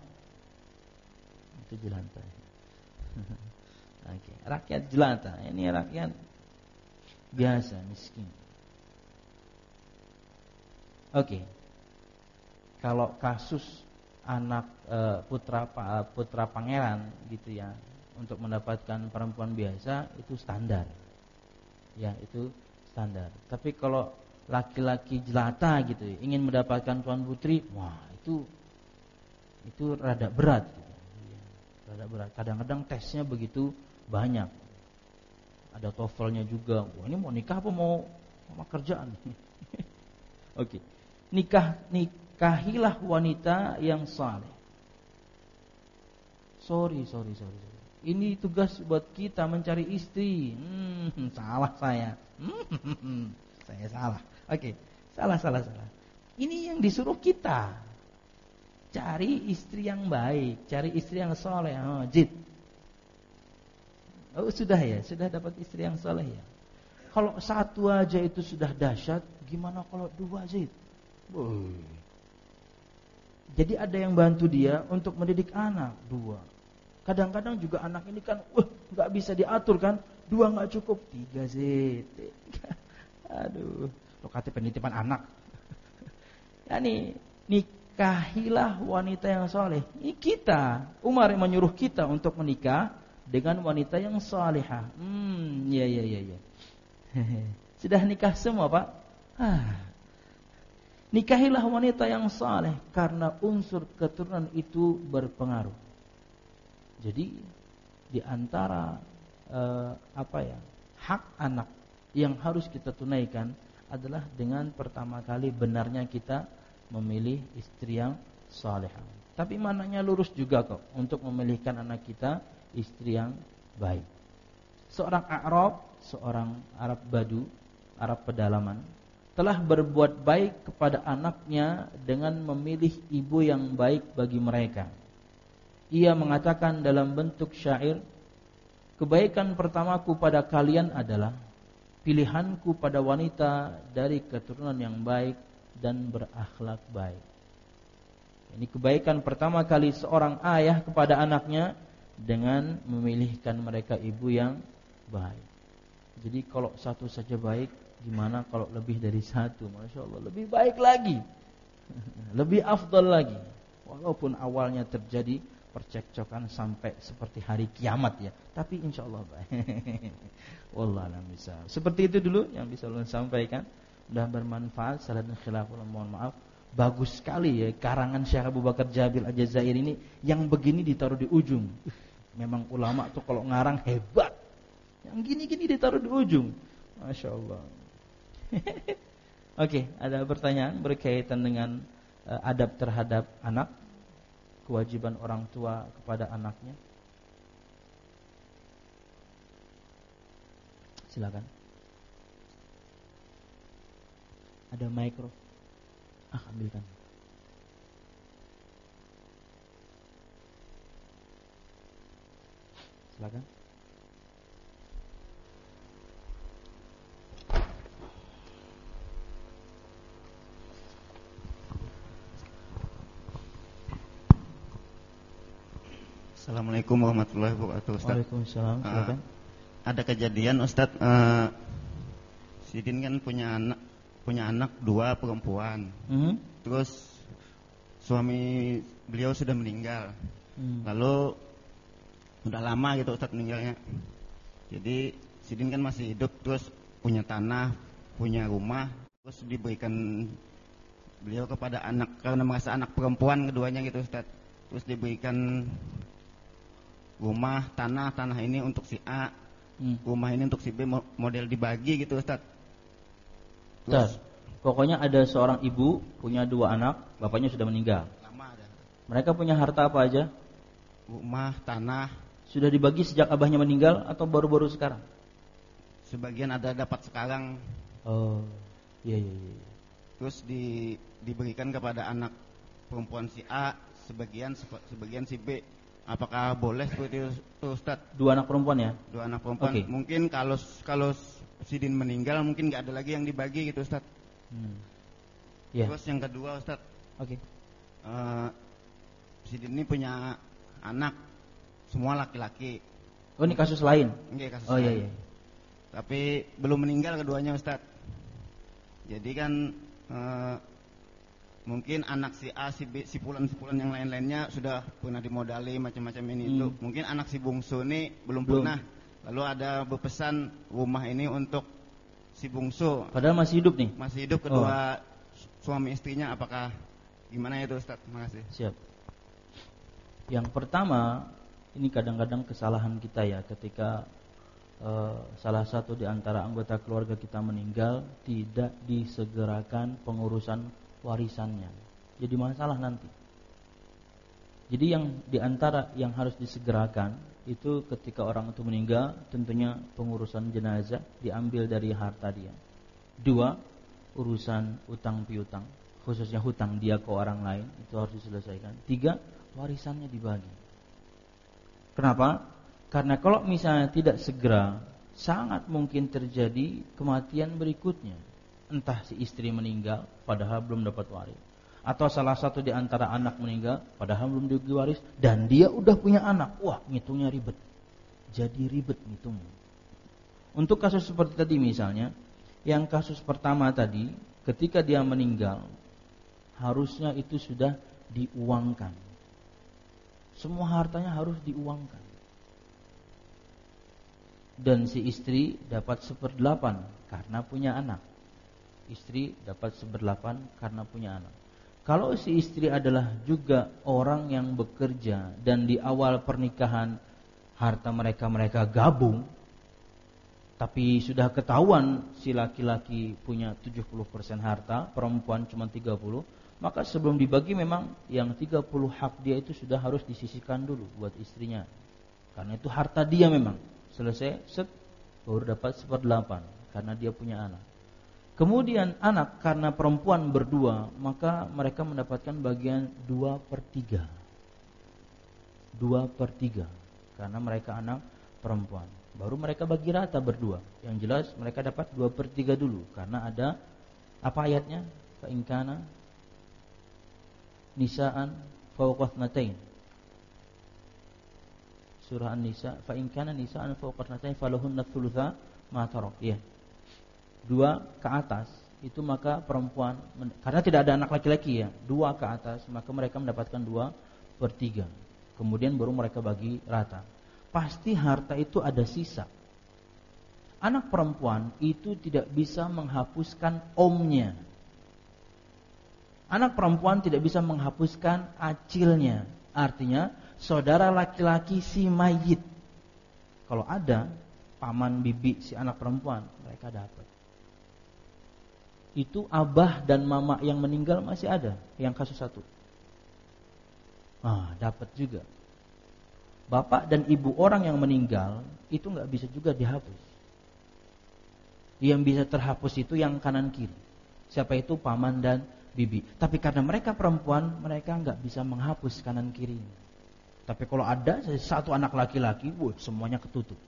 Itu jelata. Oke, rakyat jelata. Ini rakyat biasa, miskin. Oke. Kalau kasus anak e, putra putra pangeran gitu ya, untuk mendapatkan perempuan biasa itu standar. Ya, itu standar. Tapi kalau laki-laki jelata gitu ya, ingin mendapatkan tuan putri, wah itu itu rada berat gitu. Ya, rada berat. Kadang-kadang tesnya begitu banyak. Ada TOEFL-nya juga. Wah, ini mau nikah apa mau sama kerjaan? Oke. Nikah nikahilah wanita yang saleh. Sorry, sorry, sorry, sorry. Ini tugas buat kita mencari istri. Hmm, salah saya. Hmm, saya salah. Oke, salah salah salah. Ini yang disuruh kita. Cari istri yang baik, cari istri yang soleh. Oh, Jid. Oh, sudah ya, sudah dapat istri yang soleh ya. Kalau satu aja itu sudah dahsyat, gimana kalau dua, Zid? Boy. Jadi ada yang bantu dia untuk mendidik anak, dua. Kadang-kadang juga anak ini kan, wah, nggak bisa diatur kan? Dua nggak cukup, tiga, Zid. Tiga. Aduh, lo kata penitipan anak. Ya nih, nikahilah wanita yang soleh. Ini kita, Umar yang menyuruh kita untuk menikah dengan wanita yang salihah. Hmm, ya ya ya ya. Sudah nikah semua, Pak? Ah. Nikahilah wanita yang saleh karena unsur keturunan itu berpengaruh. Jadi di antara eh, apa ya? Hak anak yang harus kita tunaikan adalah dengan pertama kali benarnya kita memilih istri yang salehah. Tapi mananya lurus juga kok untuk memilihkan anak kita istri yang baik. Seorang Arab, seorang Arab Badu, Arab pedalaman, telah berbuat baik kepada anaknya dengan memilih ibu yang baik bagi mereka. Ia mengatakan dalam bentuk syair, kebaikan pertamaku pada kalian adalah pilihanku pada wanita dari keturunan yang baik dan berakhlak baik. Ini kebaikan pertama kali seorang ayah kepada anaknya dengan memilihkan mereka ibu yang baik. Jadi kalau satu saja baik, gimana kalau lebih dari satu? Masya Allah, lebih baik lagi, lebih afdal lagi. Walaupun awalnya terjadi percekcokan sampai seperti hari kiamat ya, tapi insya Allah baik. Wallahualam bisa. Seperti itu dulu yang bisa ulun sampaikan. Sudah bermanfaat. Salah dan khilaf, mohon maaf. Bagus sekali ya karangan Syekh Abu Bakar Jabil Al-Jazairi ini, yang begini ditaruh di ujung. Memang ulama tuh kalau ngarang hebat. Yang gini-gini ditaruh di ujung. Masya Allah. Oke, ada pertanyaan berkaitan dengan uh, adab terhadap anak, kewajiban orang tua kepada anaknya. Silakan. Ada mikro. Ah, ambilkan. Silakan. Assalamualaikum warahmatullahi wabarakatuh, Ustaz. Waalaikumsalam. Silakan. Uh, ada kejadian, Ustaz. Uh, Sidin kan punya anak, punya anak dua perempuan. Mm-hmm. Terus suami beliau sudah meninggal. Mm. Lalu udah lama gitu Ustaz meninggalnya. Jadi Sidin kan masih hidup, terus punya tanah, punya rumah, terus diberikan beliau kepada anak karena merasa anak perempuan keduanya gitu Ustaz. Terus diberikan rumah, tanah, tanah ini untuk si A, hmm. rumah ini untuk si B, model dibagi gitu Ustaz. Terus, pokoknya ada seorang ibu punya dua anak, bapaknya sudah meninggal. Lama ada. Mereka punya harta apa aja? Rumah, tanah. Sudah dibagi sejak abahnya meninggal atau baru-baru sekarang? Sebagian ada dapat sekarang. Oh, iya iya iya. Terus di, diberikan kepada anak perempuan si A, sebagian sebagian si B. Apakah boleh seperti itu Ustaz? Dua anak perempuan ya? Dua anak perempuan. Okay. Mungkin kalau kalau Sidin meninggal mungkin nggak ada lagi yang dibagi gitu Ustaz. Hmm. Yeah. Terus yang kedua Ustaz. Oke. Okay. Uh, Sidin ini punya anak semua laki-laki. Oh ini kasus lain? Enggak, kasus oh, lain. iya, iya. Tapi belum meninggal keduanya Ustaz. Jadi kan uh, mungkin anak si A, si B, si Fulan, si Fulan yang lain-lainnya sudah pernah dimodali macam-macam ini hmm. itu. Mungkin anak si bungsu ini belum, belum pernah. Lalu ada berpesan rumah ini untuk si bungsu. Padahal masih hidup nih. Masih hidup kedua oh. suami istrinya. Apakah gimana itu Ustaz? Terima kasih. Siap. Yang pertama, ini kadang-kadang kesalahan kita ya ketika uh, salah satu di antara anggota keluarga kita meninggal, tidak disegerakan pengurusan warisannya. Jadi masalah nanti. Jadi yang diantara yang harus disegerakan itu ketika orang itu meninggal, tentunya pengurusan jenazah diambil dari harta dia. Dua, urusan utang piutang, khususnya hutang dia ke orang lain, itu harus diselesaikan. Tiga, warisannya dibagi. Kenapa? Karena kalau misalnya tidak segera, sangat mungkin terjadi kematian berikutnya. Entah si istri meninggal padahal belum dapat waris, atau salah satu di antara anak meninggal padahal belum dibagi waris, dan dia udah punya anak. Wah, ngitungnya ribet. Jadi ribet ngitungnya. Untuk kasus seperti tadi misalnya, yang kasus pertama tadi, ketika dia meninggal, harusnya itu sudah diuangkan. Semua hartanya harus diuangkan. Dan si istri dapat seperdelapan karena punya anak. Istri dapat seperdelapan karena punya anak. Kalau si istri adalah juga orang yang bekerja dan di awal pernikahan harta mereka-mereka gabung, tapi sudah ketahuan si laki-laki punya tujuh puluh persen harta, perempuan cuma tiga puluh, maka sebelum dibagi memang yang tiga puluh hak dia itu sudah harus disisihkan dulu buat istrinya. Karena itu harta dia memang. Selesai, set, baru dapat seperdelapan karena dia punya anak. Kemudian anak, karena perempuan berdua, maka mereka mendapatkan bagian dua per tiga. Dua per tiga, karena mereka anak perempuan. Baru mereka bagi rata berdua. Yang jelas mereka dapat dua per tiga dulu, karena ada apa ayatnya? Fa in kana nisaan fawqa tsnatain. Surah An-Nisa, fa in kana nisaan fawqa tsnatain falahunna tsulusa ma tarak. Ya. Dua ke atas itu maka perempuan, karena tidak ada anak laki-laki ya, dua ke atas maka mereka mendapatkan dua per tiga. Kemudian baru mereka bagi rata. Pasti harta itu ada sisa. Anak perempuan itu tidak bisa menghapuskan omnya. Anak perempuan tidak bisa menghapuskan acilnya. Artinya saudara laki-laki si mayit, kalau ada paman bibi si anak perempuan, mereka dapat. Itu abah dan mama yang meninggal masih ada, yang kasus satu. Ah, dapat juga. Bapak dan ibu orang yang meninggal itu nggak bisa juga dihapus. Yang bisa terhapus itu yang kanan kiri. Siapa itu? Paman dan bibi. Tapi karena mereka perempuan, mereka nggak bisa menghapus kanan kiri. Tapi kalau ada satu anak laki-laki, wuh, semuanya ketutup.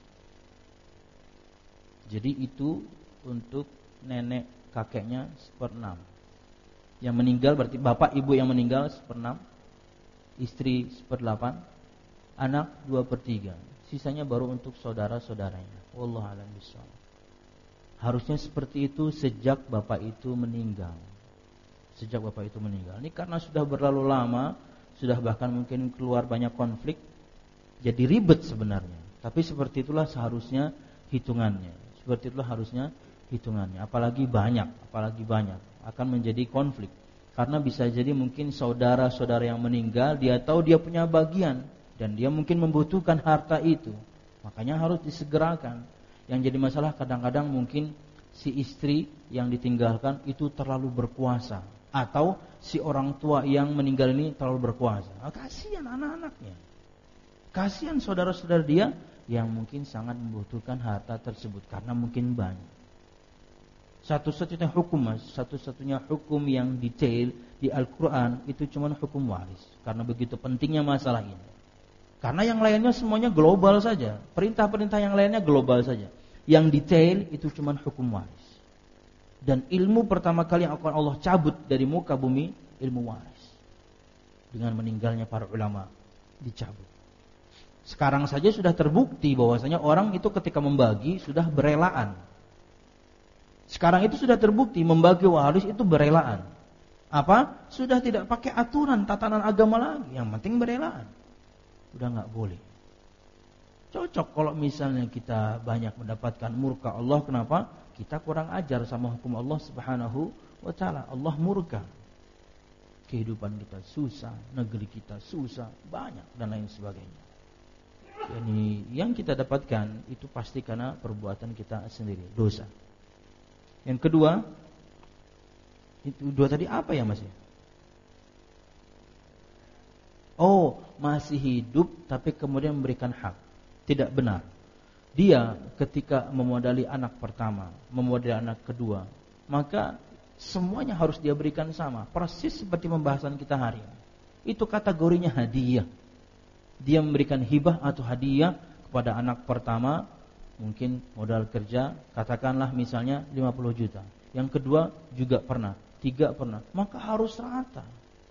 Jadi itu untuk nenek kakeknya seperenam. Yang meninggal berarti bapak ibu yang meninggal seperenam, istri seperdelapan, anak dua per tiga. Sisanya baru untuk saudara-saudaranya. Wallahu a'lam bishawab. Harusnya seperti itu sejak bapak itu meninggal. Sejak bapak itu meninggal. Ini karena sudah berlalu lama, sudah bahkan mungkin keluar banyak konflik, jadi ribet sebenarnya. Tapi seperti itulah seharusnya hitungannya. Seperti itulah harusnya hitungannya. Apalagi banyak, apalagi banyak akan menjadi konflik. Karena bisa jadi mungkin saudara-saudara yang meninggal, dia tahu dia punya bagian dan dia mungkin membutuhkan harta itu. Makanya harus disegerakan. Yang jadi masalah kadang-kadang mungkin si istri yang ditinggalkan itu terlalu berkuasa, atau si orang tua yang meninggal ini terlalu berkuasa. Nah, kasihan anak-anaknya. Kasihan saudara-saudara dia yang mungkin sangat membutuhkan harta tersebut karena mungkin banyak. Satu-satunya hukum, mas, satu-satunya hukum yang detail di Al-Quran itu cuma hukum waris. Karena begitu pentingnya masalah ini. Karena yang lainnya semuanya global saja. Perintah-perintah yang lainnya global saja. Yang detail itu cuma hukum waris. Dan ilmu pertama kali yang akan Allah cabut dari muka bumi, ilmu waris. Dengan meninggalnya para ulama, dicabut. Sekarang saja sudah terbukti bahwasanya orang itu ketika membagi sudah berelaan. Sekarang itu sudah terbukti membagi waris itu berelaan. Apa? Sudah tidak pakai aturan tatanan agama lagi. Yang penting berelaan. Udah nggak boleh. Cocok kalau misalnya kita banyak mendapatkan murka Allah. Kenapa? Kita kurang ajar sama hukum Allah Subhanahu wa ta'ala. Allah murka. Kehidupan kita susah, negeri kita susah, banyak dan lain sebagainya. Jadi yang kita dapatkan itu pasti karena perbuatan kita sendiri, dosa. Yang kedua, itu dua tadi apa ya Mas? Oh, masih hidup tapi kemudian memberikan hak. Tidak benar. Dia ketika memodali anak pertama, memodali anak kedua, maka Semuanya harus dia berikan sama. Persis seperti pembahasan kita hari ini. Itu kategorinya hadiah. Dia memberikan hibah atau hadiah kepada anak pertama, mungkin modal kerja, katakanlah misalnya lima puluh juta. Yang kedua juga pernah, tiga pernah. Maka harus rata.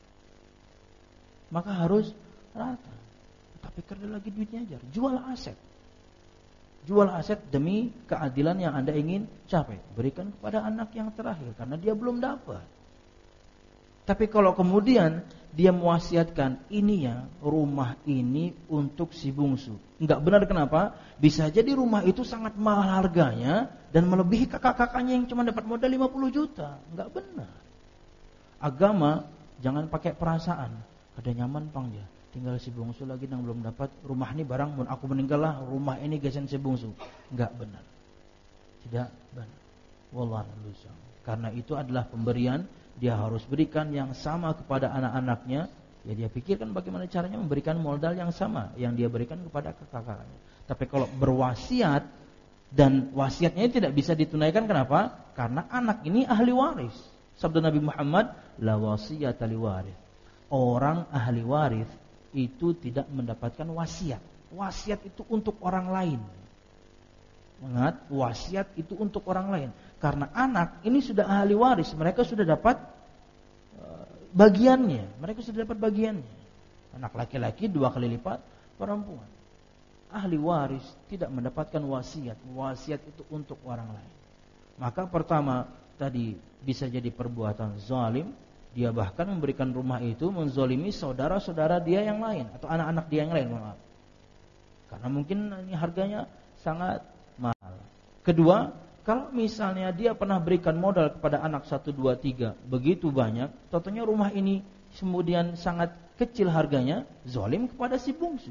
Maka harus rata. Tapi kerja lagi duitnya aja, jual aset. Jual aset demi keadilan yang Anda ingin capai. Berikan kepada anak yang terakhir karena dia belum dapat. Tapi kalau kemudian dia mewasiatkan, ini ya rumah ini untuk si bungsu. Enggak benar, kenapa? Bisa jadi rumah itu sangat mahal harganya dan melebihi kakak-kakaknya yang cuma dapat modal lima puluh juta. Enggak benar. Agama jangan pakai perasaan. Ada nyaman pang ya. Tinggal si bungsu lagi yang belum dapat rumah ini, barang mun aku meninggal lah rumah ini gajian si bungsu. Enggak benar. Tidak benar. Wallahu a'lam. Karena itu adalah pemberian, dia harus berikan yang sama kepada anak-anaknya. Ya dia pikirkan bagaimana caranya memberikan modal yang sama yang dia berikan kepada kakak-kakaknya. Tapi kalau berwasiat dan wasiatnya tidak bisa ditunaikan, kenapa? Karena anak ini ahli waris. Sabda Nabi Muhammad, la wasiyata li waris. Orang ahli waris itu tidak mendapatkan wasiat. Wasiat itu untuk orang lain. Ingat, wasiat itu untuk orang lain. Karena anak ini sudah ahli waris, mereka sudah dapat uh, bagiannya. Mereka sudah dapat bagiannya. Anak laki-laki dua kali lipat perempuan. Ahli waris tidak mendapatkan wasiat. Wasiat itu untuk orang lain. Maka pertama tadi bisa jadi perbuatan zalim. Dia bahkan memberikan rumah itu menzolimi saudara-saudara dia yang lain atau anak-anak dia yang lain, maaf. Karena mungkin ini harganya sangat mahal. Kedua, kalau misalnya dia pernah berikan modal kepada anak satu, dua, tiga begitu banyak, tentunya rumah ini kemudian sangat kecil harganya, zalim kepada si bungsu.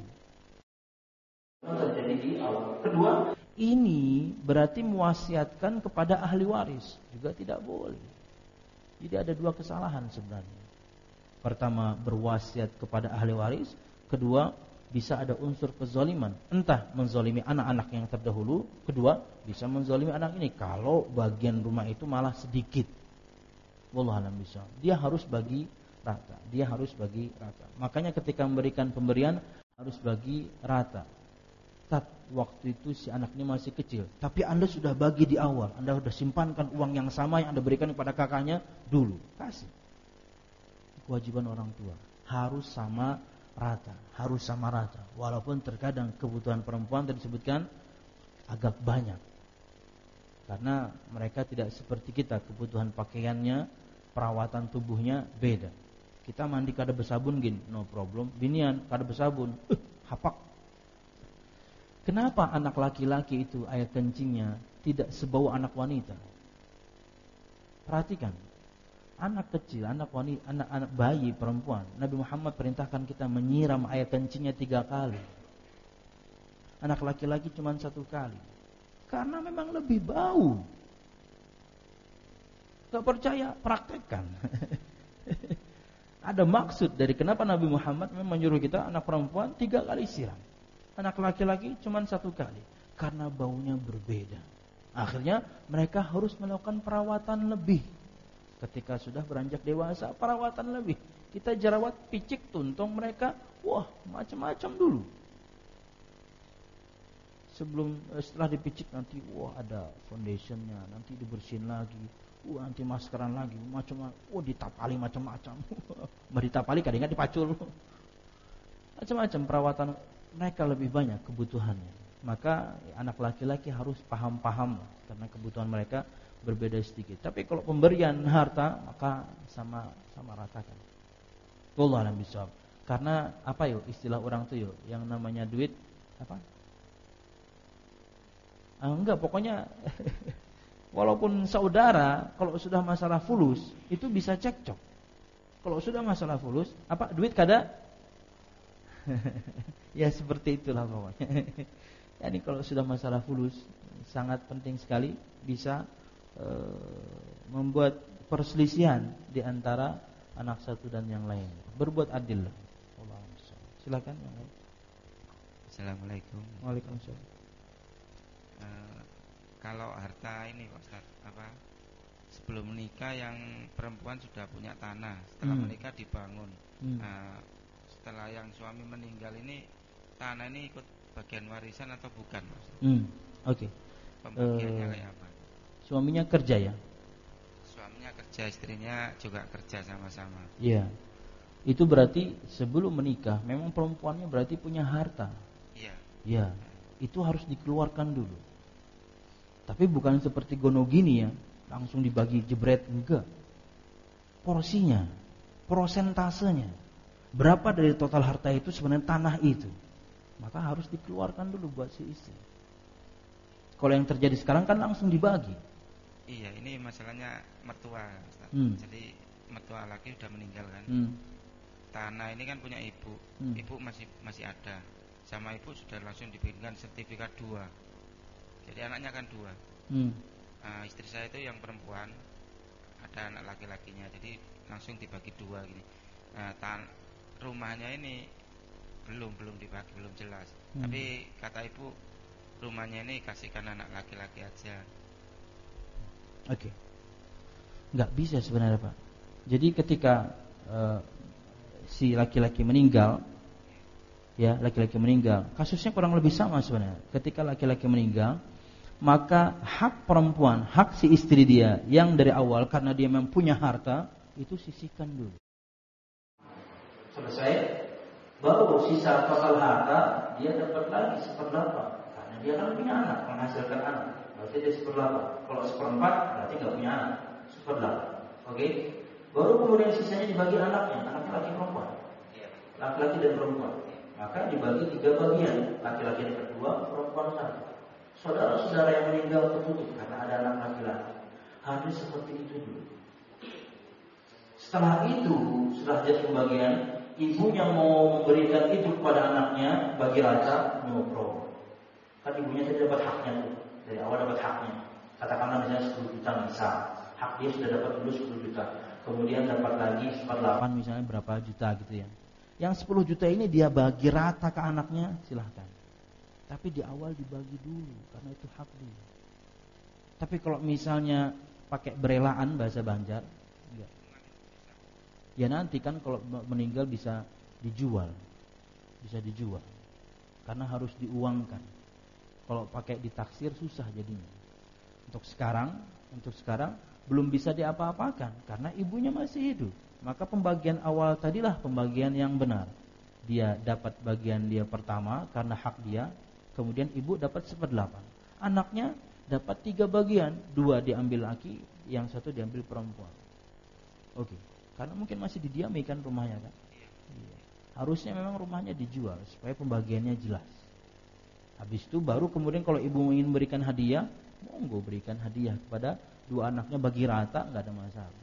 Kedua, ini berarti mewasiatkan kepada ahli waris, juga tidak boleh. Jadi ada dua kesalahan sebenarnya. Pertama, berwasiat kepada ahli waris. Kedua, bisa ada unsur kezaliman. Entah menzalimi anak-anak yang terdahulu. Kedua, bisa menzalimi anak ini kalau bagian rumah itu malah sedikit. Wallahu a'lam bishawab. Dia harus bagi rata. Dia harus bagi rata. Makanya ketika memberikan pemberian harus bagi rata. Tat, waktu itu si anak ini masih kecil, tapi Anda sudah bagi di awal. Anda sudah simpankan uang yang sama yang Anda berikan kepada kakaknya dulu. Kasih. Kewajiban orang tua harus sama rata, harus sama rata. Walaupun terkadang kebutuhan perempuan tadi disebutkan agak banyak. Karena mereka tidak seperti kita, kebutuhan pakaiannya, perawatan tubuhnya beda. Kita mandi kada bersabun gini, no problem. Binian kada bersabun, uh, hapak. Kenapa anak laki-laki itu air kencingnya tidak sebau anak wanita? Perhatikan, anak kecil, anak wanita, anak, anak bayi perempuan, Nabi Muhammad perintahkan kita menyiram air kencingnya tiga kali. Anak laki-laki cuma satu kali, karena memang lebih bau. Gak percaya, praktekkan. Ada maksud dari kenapa Nabi Muhammad menyuruh kita anak perempuan tiga kali siram. Anak laki-laki cuma satu kali. Karena baunya berbeda. Akhirnya mereka harus melakukan perawatan lebih. Ketika sudah beranjak dewasa, perawatan lebih. Kita jerawat, picik, tuntung mereka. Wah, macam-macam dulu. Sebelum setelah dipicik nanti, wah ada foundationnya. Nanti dibersihin lagi. Wah, nanti maskeran lagi. Macam-macam. Wah, ditapali macam-macam. Ditapali kadang-kadang dipacul. Macam-macam perawatan. Mereka lebih banyak kebutuhannya. Maka anak laki-laki harus paham-paham karena kebutuhan mereka berbeda sedikit. Tapi kalau pemberian harta maka sama sama ratakan. Wallahu a'lam bishawab. Karena apa yo istilah orang tuh yo yang namanya duit apa? Ah, enggak, pokoknya walaupun saudara kalau sudah masalah fulus itu bisa cekcok. Kalau sudah masalah fulus, apa duit kada? Ya seperti itulah pokoknya. Jadi kalau sudah masalah fulus sangat penting sekali bisa e, membuat perselisihan di antara anak satu dan yang lain. Berbuat adil. Silakan yang lain. Assalamualaikum. Waalaikumsalam. E, kalau harta ini Pak Ustaz, apa sebelum menikah yang perempuan sudah punya tanah, setelah hmm. menikah dibangun. Hmm. Nah, setelah yang suami meninggal ini tanah ini ikut bagian warisan atau bukan, Mas? Hmm. Oke. Okay. Pembagiannya uh, kayak apa? Suaminya kerja ya? Suaminya kerja, istrinya juga kerja sama-sama. Iya. Yeah. Itu berarti sebelum menikah memang perempuannya berarti punya harta. Iya. Iya. Itu harus dikeluarkan dulu. Tapi bukan seperti gono gini ya, langsung dibagi jebret, enggak. Porsinya, prosentasenya, berapa dari total harta itu sebenarnya tanah itu, maka harus dikeluarkan dulu buat si istri. Kalau yang terjadi sekarang kan langsung dibagi. Iya, ini masalahnya mertua, Ustaz. Hmm. Jadi mertua laki udah meninggal kan. Hmm. Tanah ini kan punya ibu, hmm. ibu masih masih ada, sama ibu sudah langsung diberikan sertifikat dua. Jadi anaknya kan dua. Hmm. Nah, istri saya itu yang perempuan, ada anak laki-lakinya, jadi langsung dibagi dua gini. Nah, tan rumahnya ini belum belum dibagi, belum jelas. Hmm. Tapi kata ibu, rumahnya ini kasihkan anak laki-laki aja. Oke. Okay. Nggak bisa sebenarnya, Pak. Jadi ketika uh, si laki-laki meninggal, ya laki-laki meninggal, kasusnya kurang lebih sama sebenarnya. Ketika laki-laki meninggal, maka hak perempuan, hak si istri dia yang dari awal karena dia memang punya harta, itu sisihkan dulu. Selesai, baru sisa total harta dia dapat lagi seperdelapan, karena dia kan punya anak, menghasilkan anak, berarti dia seperdelapan. Kalau seperempat berarti nggak punya anak, seperdelapan. Oke, baru kemudian sisanya dibagi anaknya, anaknya laki perempuan, laki-laki dan perempuan. Maka dibagi tiga bagian, laki-laki dapat dua, perempuan satu. Saudara-saudara yang meninggal tertutup karena ada anak laki-laki. Harus seperti itu dulu. Setelah itu, setelah jadi pembagian, ibunya mau memberikan itu kepada anaknya bagi rata, no problem. Kan ibunya tadi dapat haknya tuh. Dari awal dapat haknya. Katakanlah misalnya sepuluh juta misal. Hak dia sudah dapat dulu sepuluh juta. Kemudian dapat lagi seperdelapan misalnya berapa juta gitu ya. Yang sepuluh juta ini dia bagi rata ke anaknya, silahkan. Tapi di awal dibagi dulu karena itu hak dia. Tapi kalau misalnya pakai berelaan bahasa Banjar, enggak. Ya nanti kan kalau meninggal bisa dijual. Bisa dijual. Karena harus diuangkan. Kalau pakai ditaksir susah jadinya. Untuk sekarang, untuk sekarang belum bisa diapa-apakan karena ibunya masih hidup. Maka pembagian awal tadilah pembagian yang benar. Dia dapat bagian dia pertama karena hak dia. Kemudian ibu dapat seperdelapan. Anaknya dapat tiga bagian. Dua diambil laki, yang satu diambil perempuan. Oke. Karena mungkin masih didiami kan rumahnya kan. Iya. Harusnya memang rumahnya dijual supaya pembagiannya jelas. Habis itu baru kemudian kalau ibu ingin memberikan hadiah, monggo berikan hadiah kepada dua anaknya bagi rata, nggak ada masalah.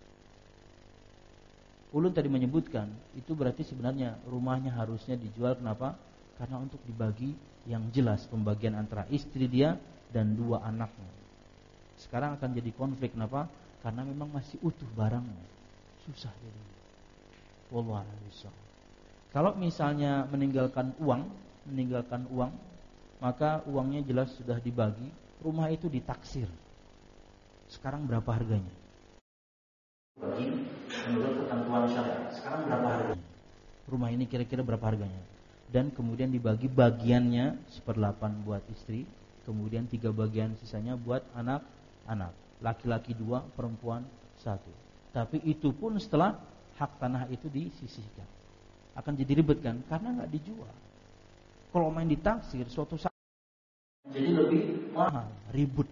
Ulun tadi menyebutkan itu berarti sebenarnya rumahnya harusnya dijual. Kenapa? Karena untuk dibagi yang jelas pembagian antara istri dia dan dua anaknya. Sekarang akan jadi konflik. Kenapa? Karena memang masih utuh barangnya. Susah jadi. Wallahu a'lam. Kalau misalnya meninggalkan uang, meninggalkan uang, maka uangnya jelas sudah dibagi. Rumah itu ditaksir. Sekarang berapa harganya? Bagi menurut ketentuan syariat. Sekarang berapa harganya? Rumah ini kira-kira berapa harganya? Dan kemudian dibagi bagiannya seperdelapan buat istri, kemudian tiga bagian sisanya buat anak-anak, laki-laki dua, perempuan satu. Tapi itu pun setelah hak tanah itu disisihkan. Akan jadi ribet kan? Karena nggak dijual. Kalau main ditaksir, suatu saat jadi lebih mahal, ribut.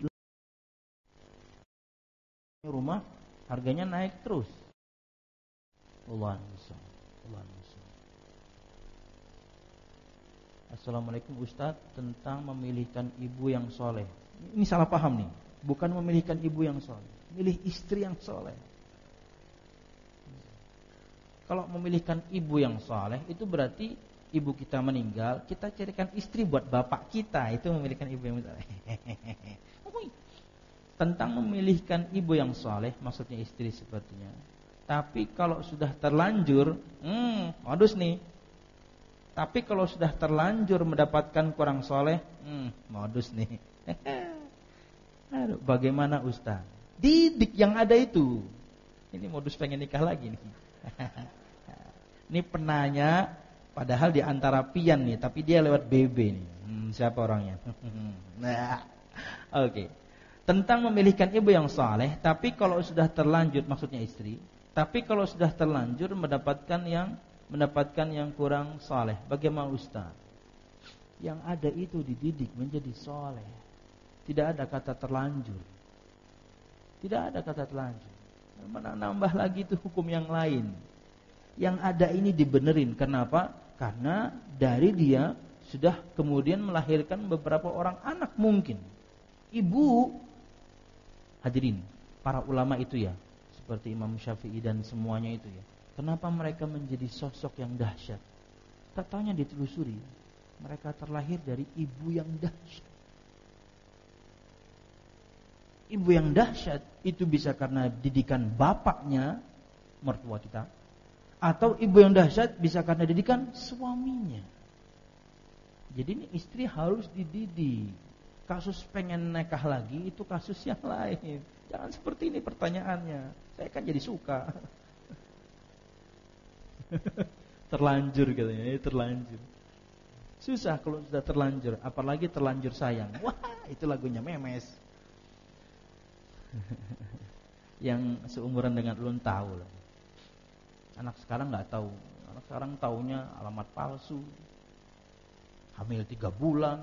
Rumah harganya naik terus. Allah Allah. Assalamualaikum Ustaz, tentang memilihkan ibu yang soleh. Ini salah paham nih. Bukan memilihkan ibu yang soleh, milih istri yang soleh. Kalau memilihkan ibu yang soleh, itu berarti ibu kita meninggal, kita carikan istri buat bapak kita. Itu memilihkan ibu yang soleh. Tentang memilihkan ibu yang soleh, maksudnya istri sepertinya. Tapi kalau sudah terlanjur, hmm, modus nih. Tapi kalau sudah terlanjur mendapatkan kurang soleh, hmm, modus nih. Aduh, bagaimana Ustaz? Didik yang ada itu. Ini modus pengen nikah lagi nih. Ini penanya, padahal di antara pian nih, tapi dia lewat B B nih. Hmm, siapa orangnya? Nah, oke. Okay. Tentang memilihkan ibu yang saleh, tapi kalau sudah terlanjur, maksudnya istri, tapi kalau sudah terlanjur mendapatkan yang mendapatkan yang kurang saleh, bagaimana Ustaz? Yang ada itu dididik menjadi saleh. Tidak ada kata terlanjur. Tidak ada kata terlanjur. Mana nambah lagi itu hukum yang lain. Yang ada ini dibenerin. Kenapa? Karena dari dia sudah kemudian melahirkan beberapa orang anak mungkin. Ibu, hadirin, para ulama itu ya, seperti Imam Syafi'i dan semuanya itu ya. Kenapa mereka menjadi sosok yang dahsyat? Katanya ditelusuri, mereka terlahir dari ibu yang dahsyat. Ibu yang dahsyat itu bisa karena didikan bapaknya, mertua kita, atau ibu yang dahsyat bisa karena didikan suaminya. Jadi ini istri harus dididik. Kasus pengen nikah lagi itu kasus yang lain. Jangan seperti ini pertanyaannya. Saya kan jadi suka. Terlanjur katanya, terlanjur. Susah kalau sudah terlanjur, apalagi terlanjur sayang. Wah, itu lagunya Memes. Yang seumuran dengan ulun tahu lah. Anak sekarang nggak tahu. Anak sekarang taunya alamat palsu. Hamil tiga bulan.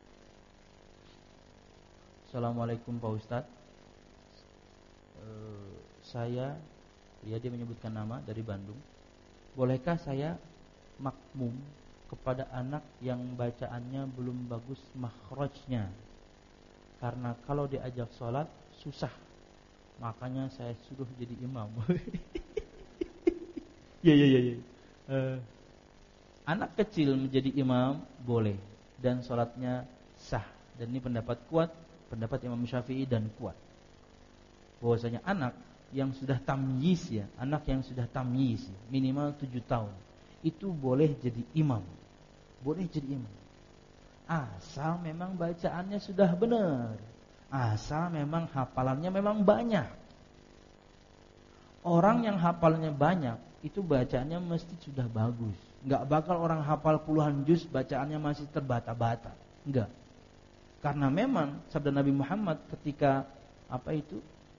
Assalamualaikum Pak Ustadz. E, saya, ya dia menyebutkan nama dari Bandung. Bolehkah saya makmum kepada anak yang bacaannya belum bagus makhrajnya? Karena kalau diajak sholat susah. Makanya saya suruh jadi imam. Ya ya ya ya. Uh, anak kecil menjadi imam boleh dan sholatnya sah. Dan ini pendapat kuat, pendapat Imam Syafi'i dan kuat. Bahwasanya anak yang sudah tamyiz ya, anak yang sudah tamyiz ya, minimal tujuh tahun, itu boleh jadi imam. Boleh jadi imam. Asal memang bacaannya sudah benar. Asal memang hafalannya memang banyak. Orang yang hafalnya banyak itu bacaannya mesti sudah bagus. Enggak bakal orang hafal puluhan juz bacaannya masih terbata-bata. Enggak. Karena memang sabda Nabi Muhammad ketika apa itu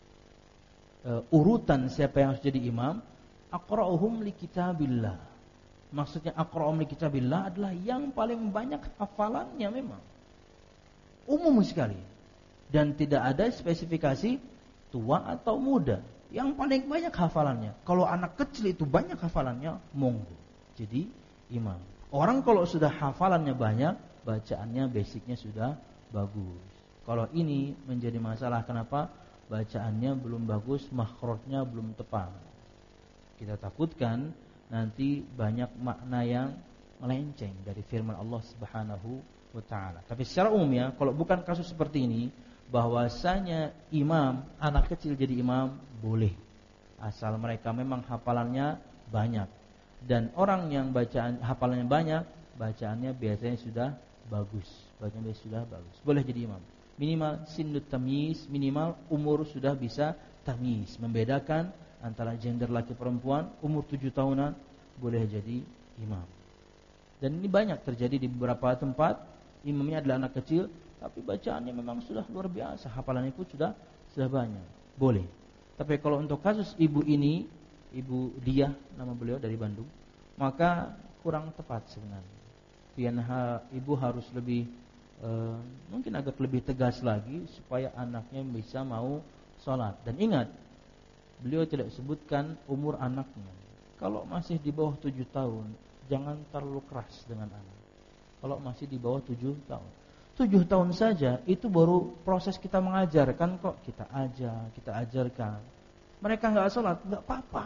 Uh, urutan siapa yang harus jadi imam, aqra'uhum li kitabillah. Maksudnya aqra'uhum li kitabillah adalah yang paling banyak hafalannya memang. Umum sekali. Dan tidak ada spesifikasi tua atau muda. Yang paling banyak hafalannya. Kalau anak kecil itu banyak hafalannya, monggo jadi imam. Orang kalau sudah hafalannya banyak, bacaannya basicnya sudah bagus. Kalau ini menjadi masalah, kenapa? Bacaannya belum bagus, makhrajnya belum tepat. Kita takutkan nanti banyak makna yang melenceng dari firman Allah Subhanahu wa taala. Tapi secara umum ya, kalau bukan kasus seperti ini, bahwasanya imam, anak kecil jadi imam boleh. Asal mereka memang hafalannya banyak. Dan orang yang bacaan hafalannya banyak, bacaannya biasanya sudah bagus. Bacaannya sudah bagus. Boleh jadi imam. Minimal sinut tamyiz, minimal umur sudah bisa tamyiz, membedakan antara gender laki perempuan. Umur tujuh tahunan boleh jadi imam. Dan ini banyak terjadi di beberapa tempat. Imamnya adalah anak kecil, tapi bacaannya memang sudah luar biasa, hafalannya pun sudah sudah banyak. Boleh. Tapi kalau untuk kasus ibu ini, Ibu Diah nama beliau dari Bandung, maka kurang tepat sebenarnya. Pian ibu harus lebih Uh, mungkin agak lebih tegas lagi supaya anaknya bisa mau sholat. Dan ingat, beliau tidak sebutkan umur anaknya. Kalau masih di bawah tujuh tahun, jangan terlalu keras dengan anak. Kalau masih di bawah tujuh tahun, tujuh tahun saja itu baru proses kita mengajarkan kok. Kita ajar, kita ajarkan. Mereka nggak sholat, nggak apa-apa.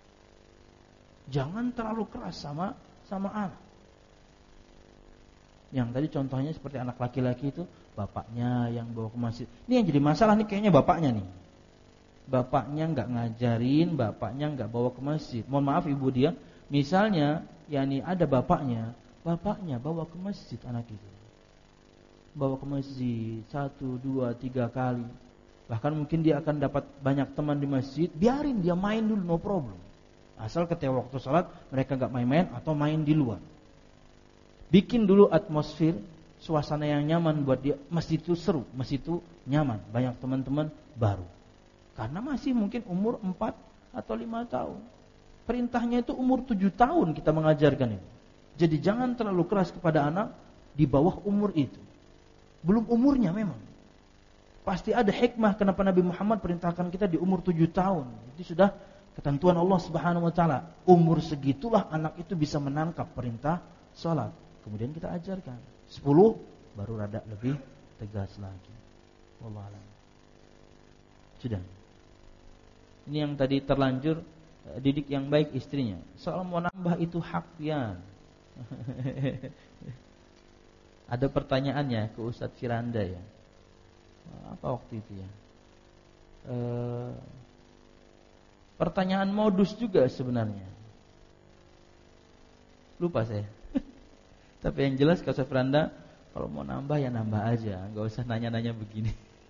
Jangan terlalu keras sama sama anak. Yang tadi contohnya seperti anak laki-laki itu, bapaknya yang bawa ke masjid. Ini yang jadi masalah nih kayaknya bapaknya nih. Bapaknya nggak ngajarin, bapaknya nggak bawa ke masjid. Mohon maaf ibu dia, misalnya, yakni ada bapaknya, bapaknya bawa ke masjid anak itu. Bawa ke masjid satu, dua, tiga kali. Bahkan mungkin dia akan dapat banyak teman di masjid, biarin dia main dulu, no problem. Asal ketika waktu salat mereka gak main-main atau main di luar. Bikin dulu atmosfer, suasana yang nyaman buat dia. Masjid itu seru, masjid itu nyaman, banyak teman-teman baru. Karena masih mungkin umur empat atau lima tahun. Perintahnya itu umur tujuh tahun kita mengajarkan ini. Jadi jangan terlalu keras kepada anak di bawah umur itu. Belum umurnya memang. Pasti ada hikmah kenapa Nabi Muhammad perintahkan kita di umur tujuh tahun. Itu sudah ketentuan Allah Subhanahu wa taala. Umur segitulah anak itu bisa menangkap perintah salat. Kemudian kita ajarkan. Sepuluh baru rada lebih tegas lagi. Wallahu a'lam. Sudah. Ini yang tadi terlanjur, didik yang baik istrinya. Soal mau nambah itu hak pian. Ada pertanyaannya ke Ustadz Firanda ya. Apa waktu itu ya? E, pertanyaan modus juga sebenarnya. Lupa saya. Tapi yang jelas ke Ustadz Firanda, kalau mau nambah ya nambah aja, nggak usah nanya-nanya begini.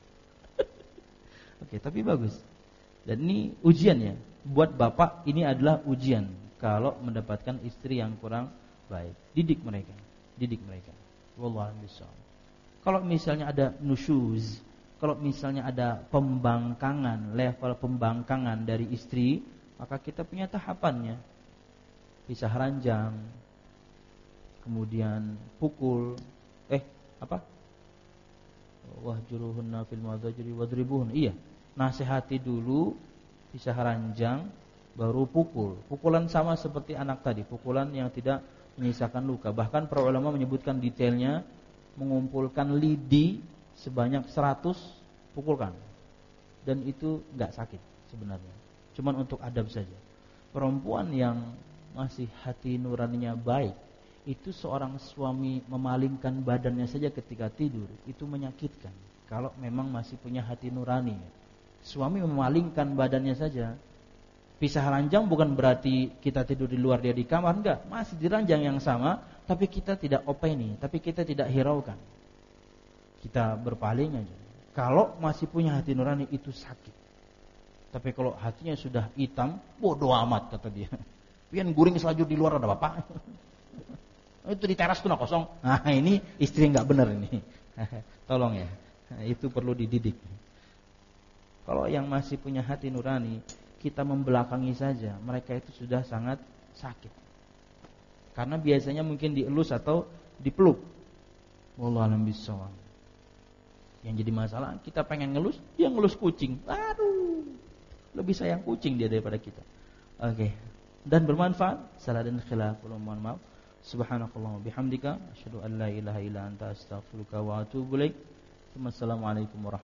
Oke, tapi bagus. Dan ini ujiannya. Buat bapak ini adalah ujian kalau mendapatkan istri yang kurang baik. Didik mereka, didik mereka. Wallahu a'lam bishawab. Kalau misalnya ada nusyuz, kalau misalnya ada pembangkangan, level pembangkangan dari istri, maka kita punya tahapannya. Pisah ranjang, kemudian pukul, eh apa? Wahjuruhunna fil madajiri wadribuhun. Iya, nasihati dulu, pisah ranjang, baru pukul. Pukulan sama seperti anak tadi, pukulan yang tidak menyisakan luka. Bahkan para ulama menyebutkan detailnya, mengumpulkan lidi sebanyak seratus, pukulkan. Dan itu enggak sakit sebenarnya. Cuman untuk adab saja. Perempuan yang masih hati nuraninya baik, itu seorang suami memalingkan badannya saja ketika tidur, itu menyakitkan. Kalau memang masih punya hati nurani, suami memalingkan badannya saja. Pisah ranjang bukan berarti kita tidur di luar dia di kamar, enggak. Masih di ranjang yang sama, tapi kita tidak openi, tapi kita tidak hiraukan. Kita berpaling aja. Kalau masih punya hati nurani itu sakit. Tapi kalau hatinya sudah hitam, bodoh amat kata dia. Pian guring selajur di luar ada bapak. Itu di teras tuh nah kosong. Nah ini istri nggak benar ini. Tolong ya, itu perlu dididik. Kalau yang masih punya hati nurani, kita membelakangi saja, mereka itu sudah sangat sakit. Karena biasanya mungkin dielus atau dipeluk. Wallahu a'lam bishawab. Yang jadi masalah, kita pengen ngelus, dia ngelus kucing. Aduh, lebih sayang kucing dia daripada kita. Oke. Okay. Dan bermanfaat. Salah dan khilaf, mohon maaf. Subhanakallahumma bihamdika asyhadu an la ilaha illa anta astaghfiruka wa atubu ilaik. Wassalamualaikum warahmatullahi wabarakatuh.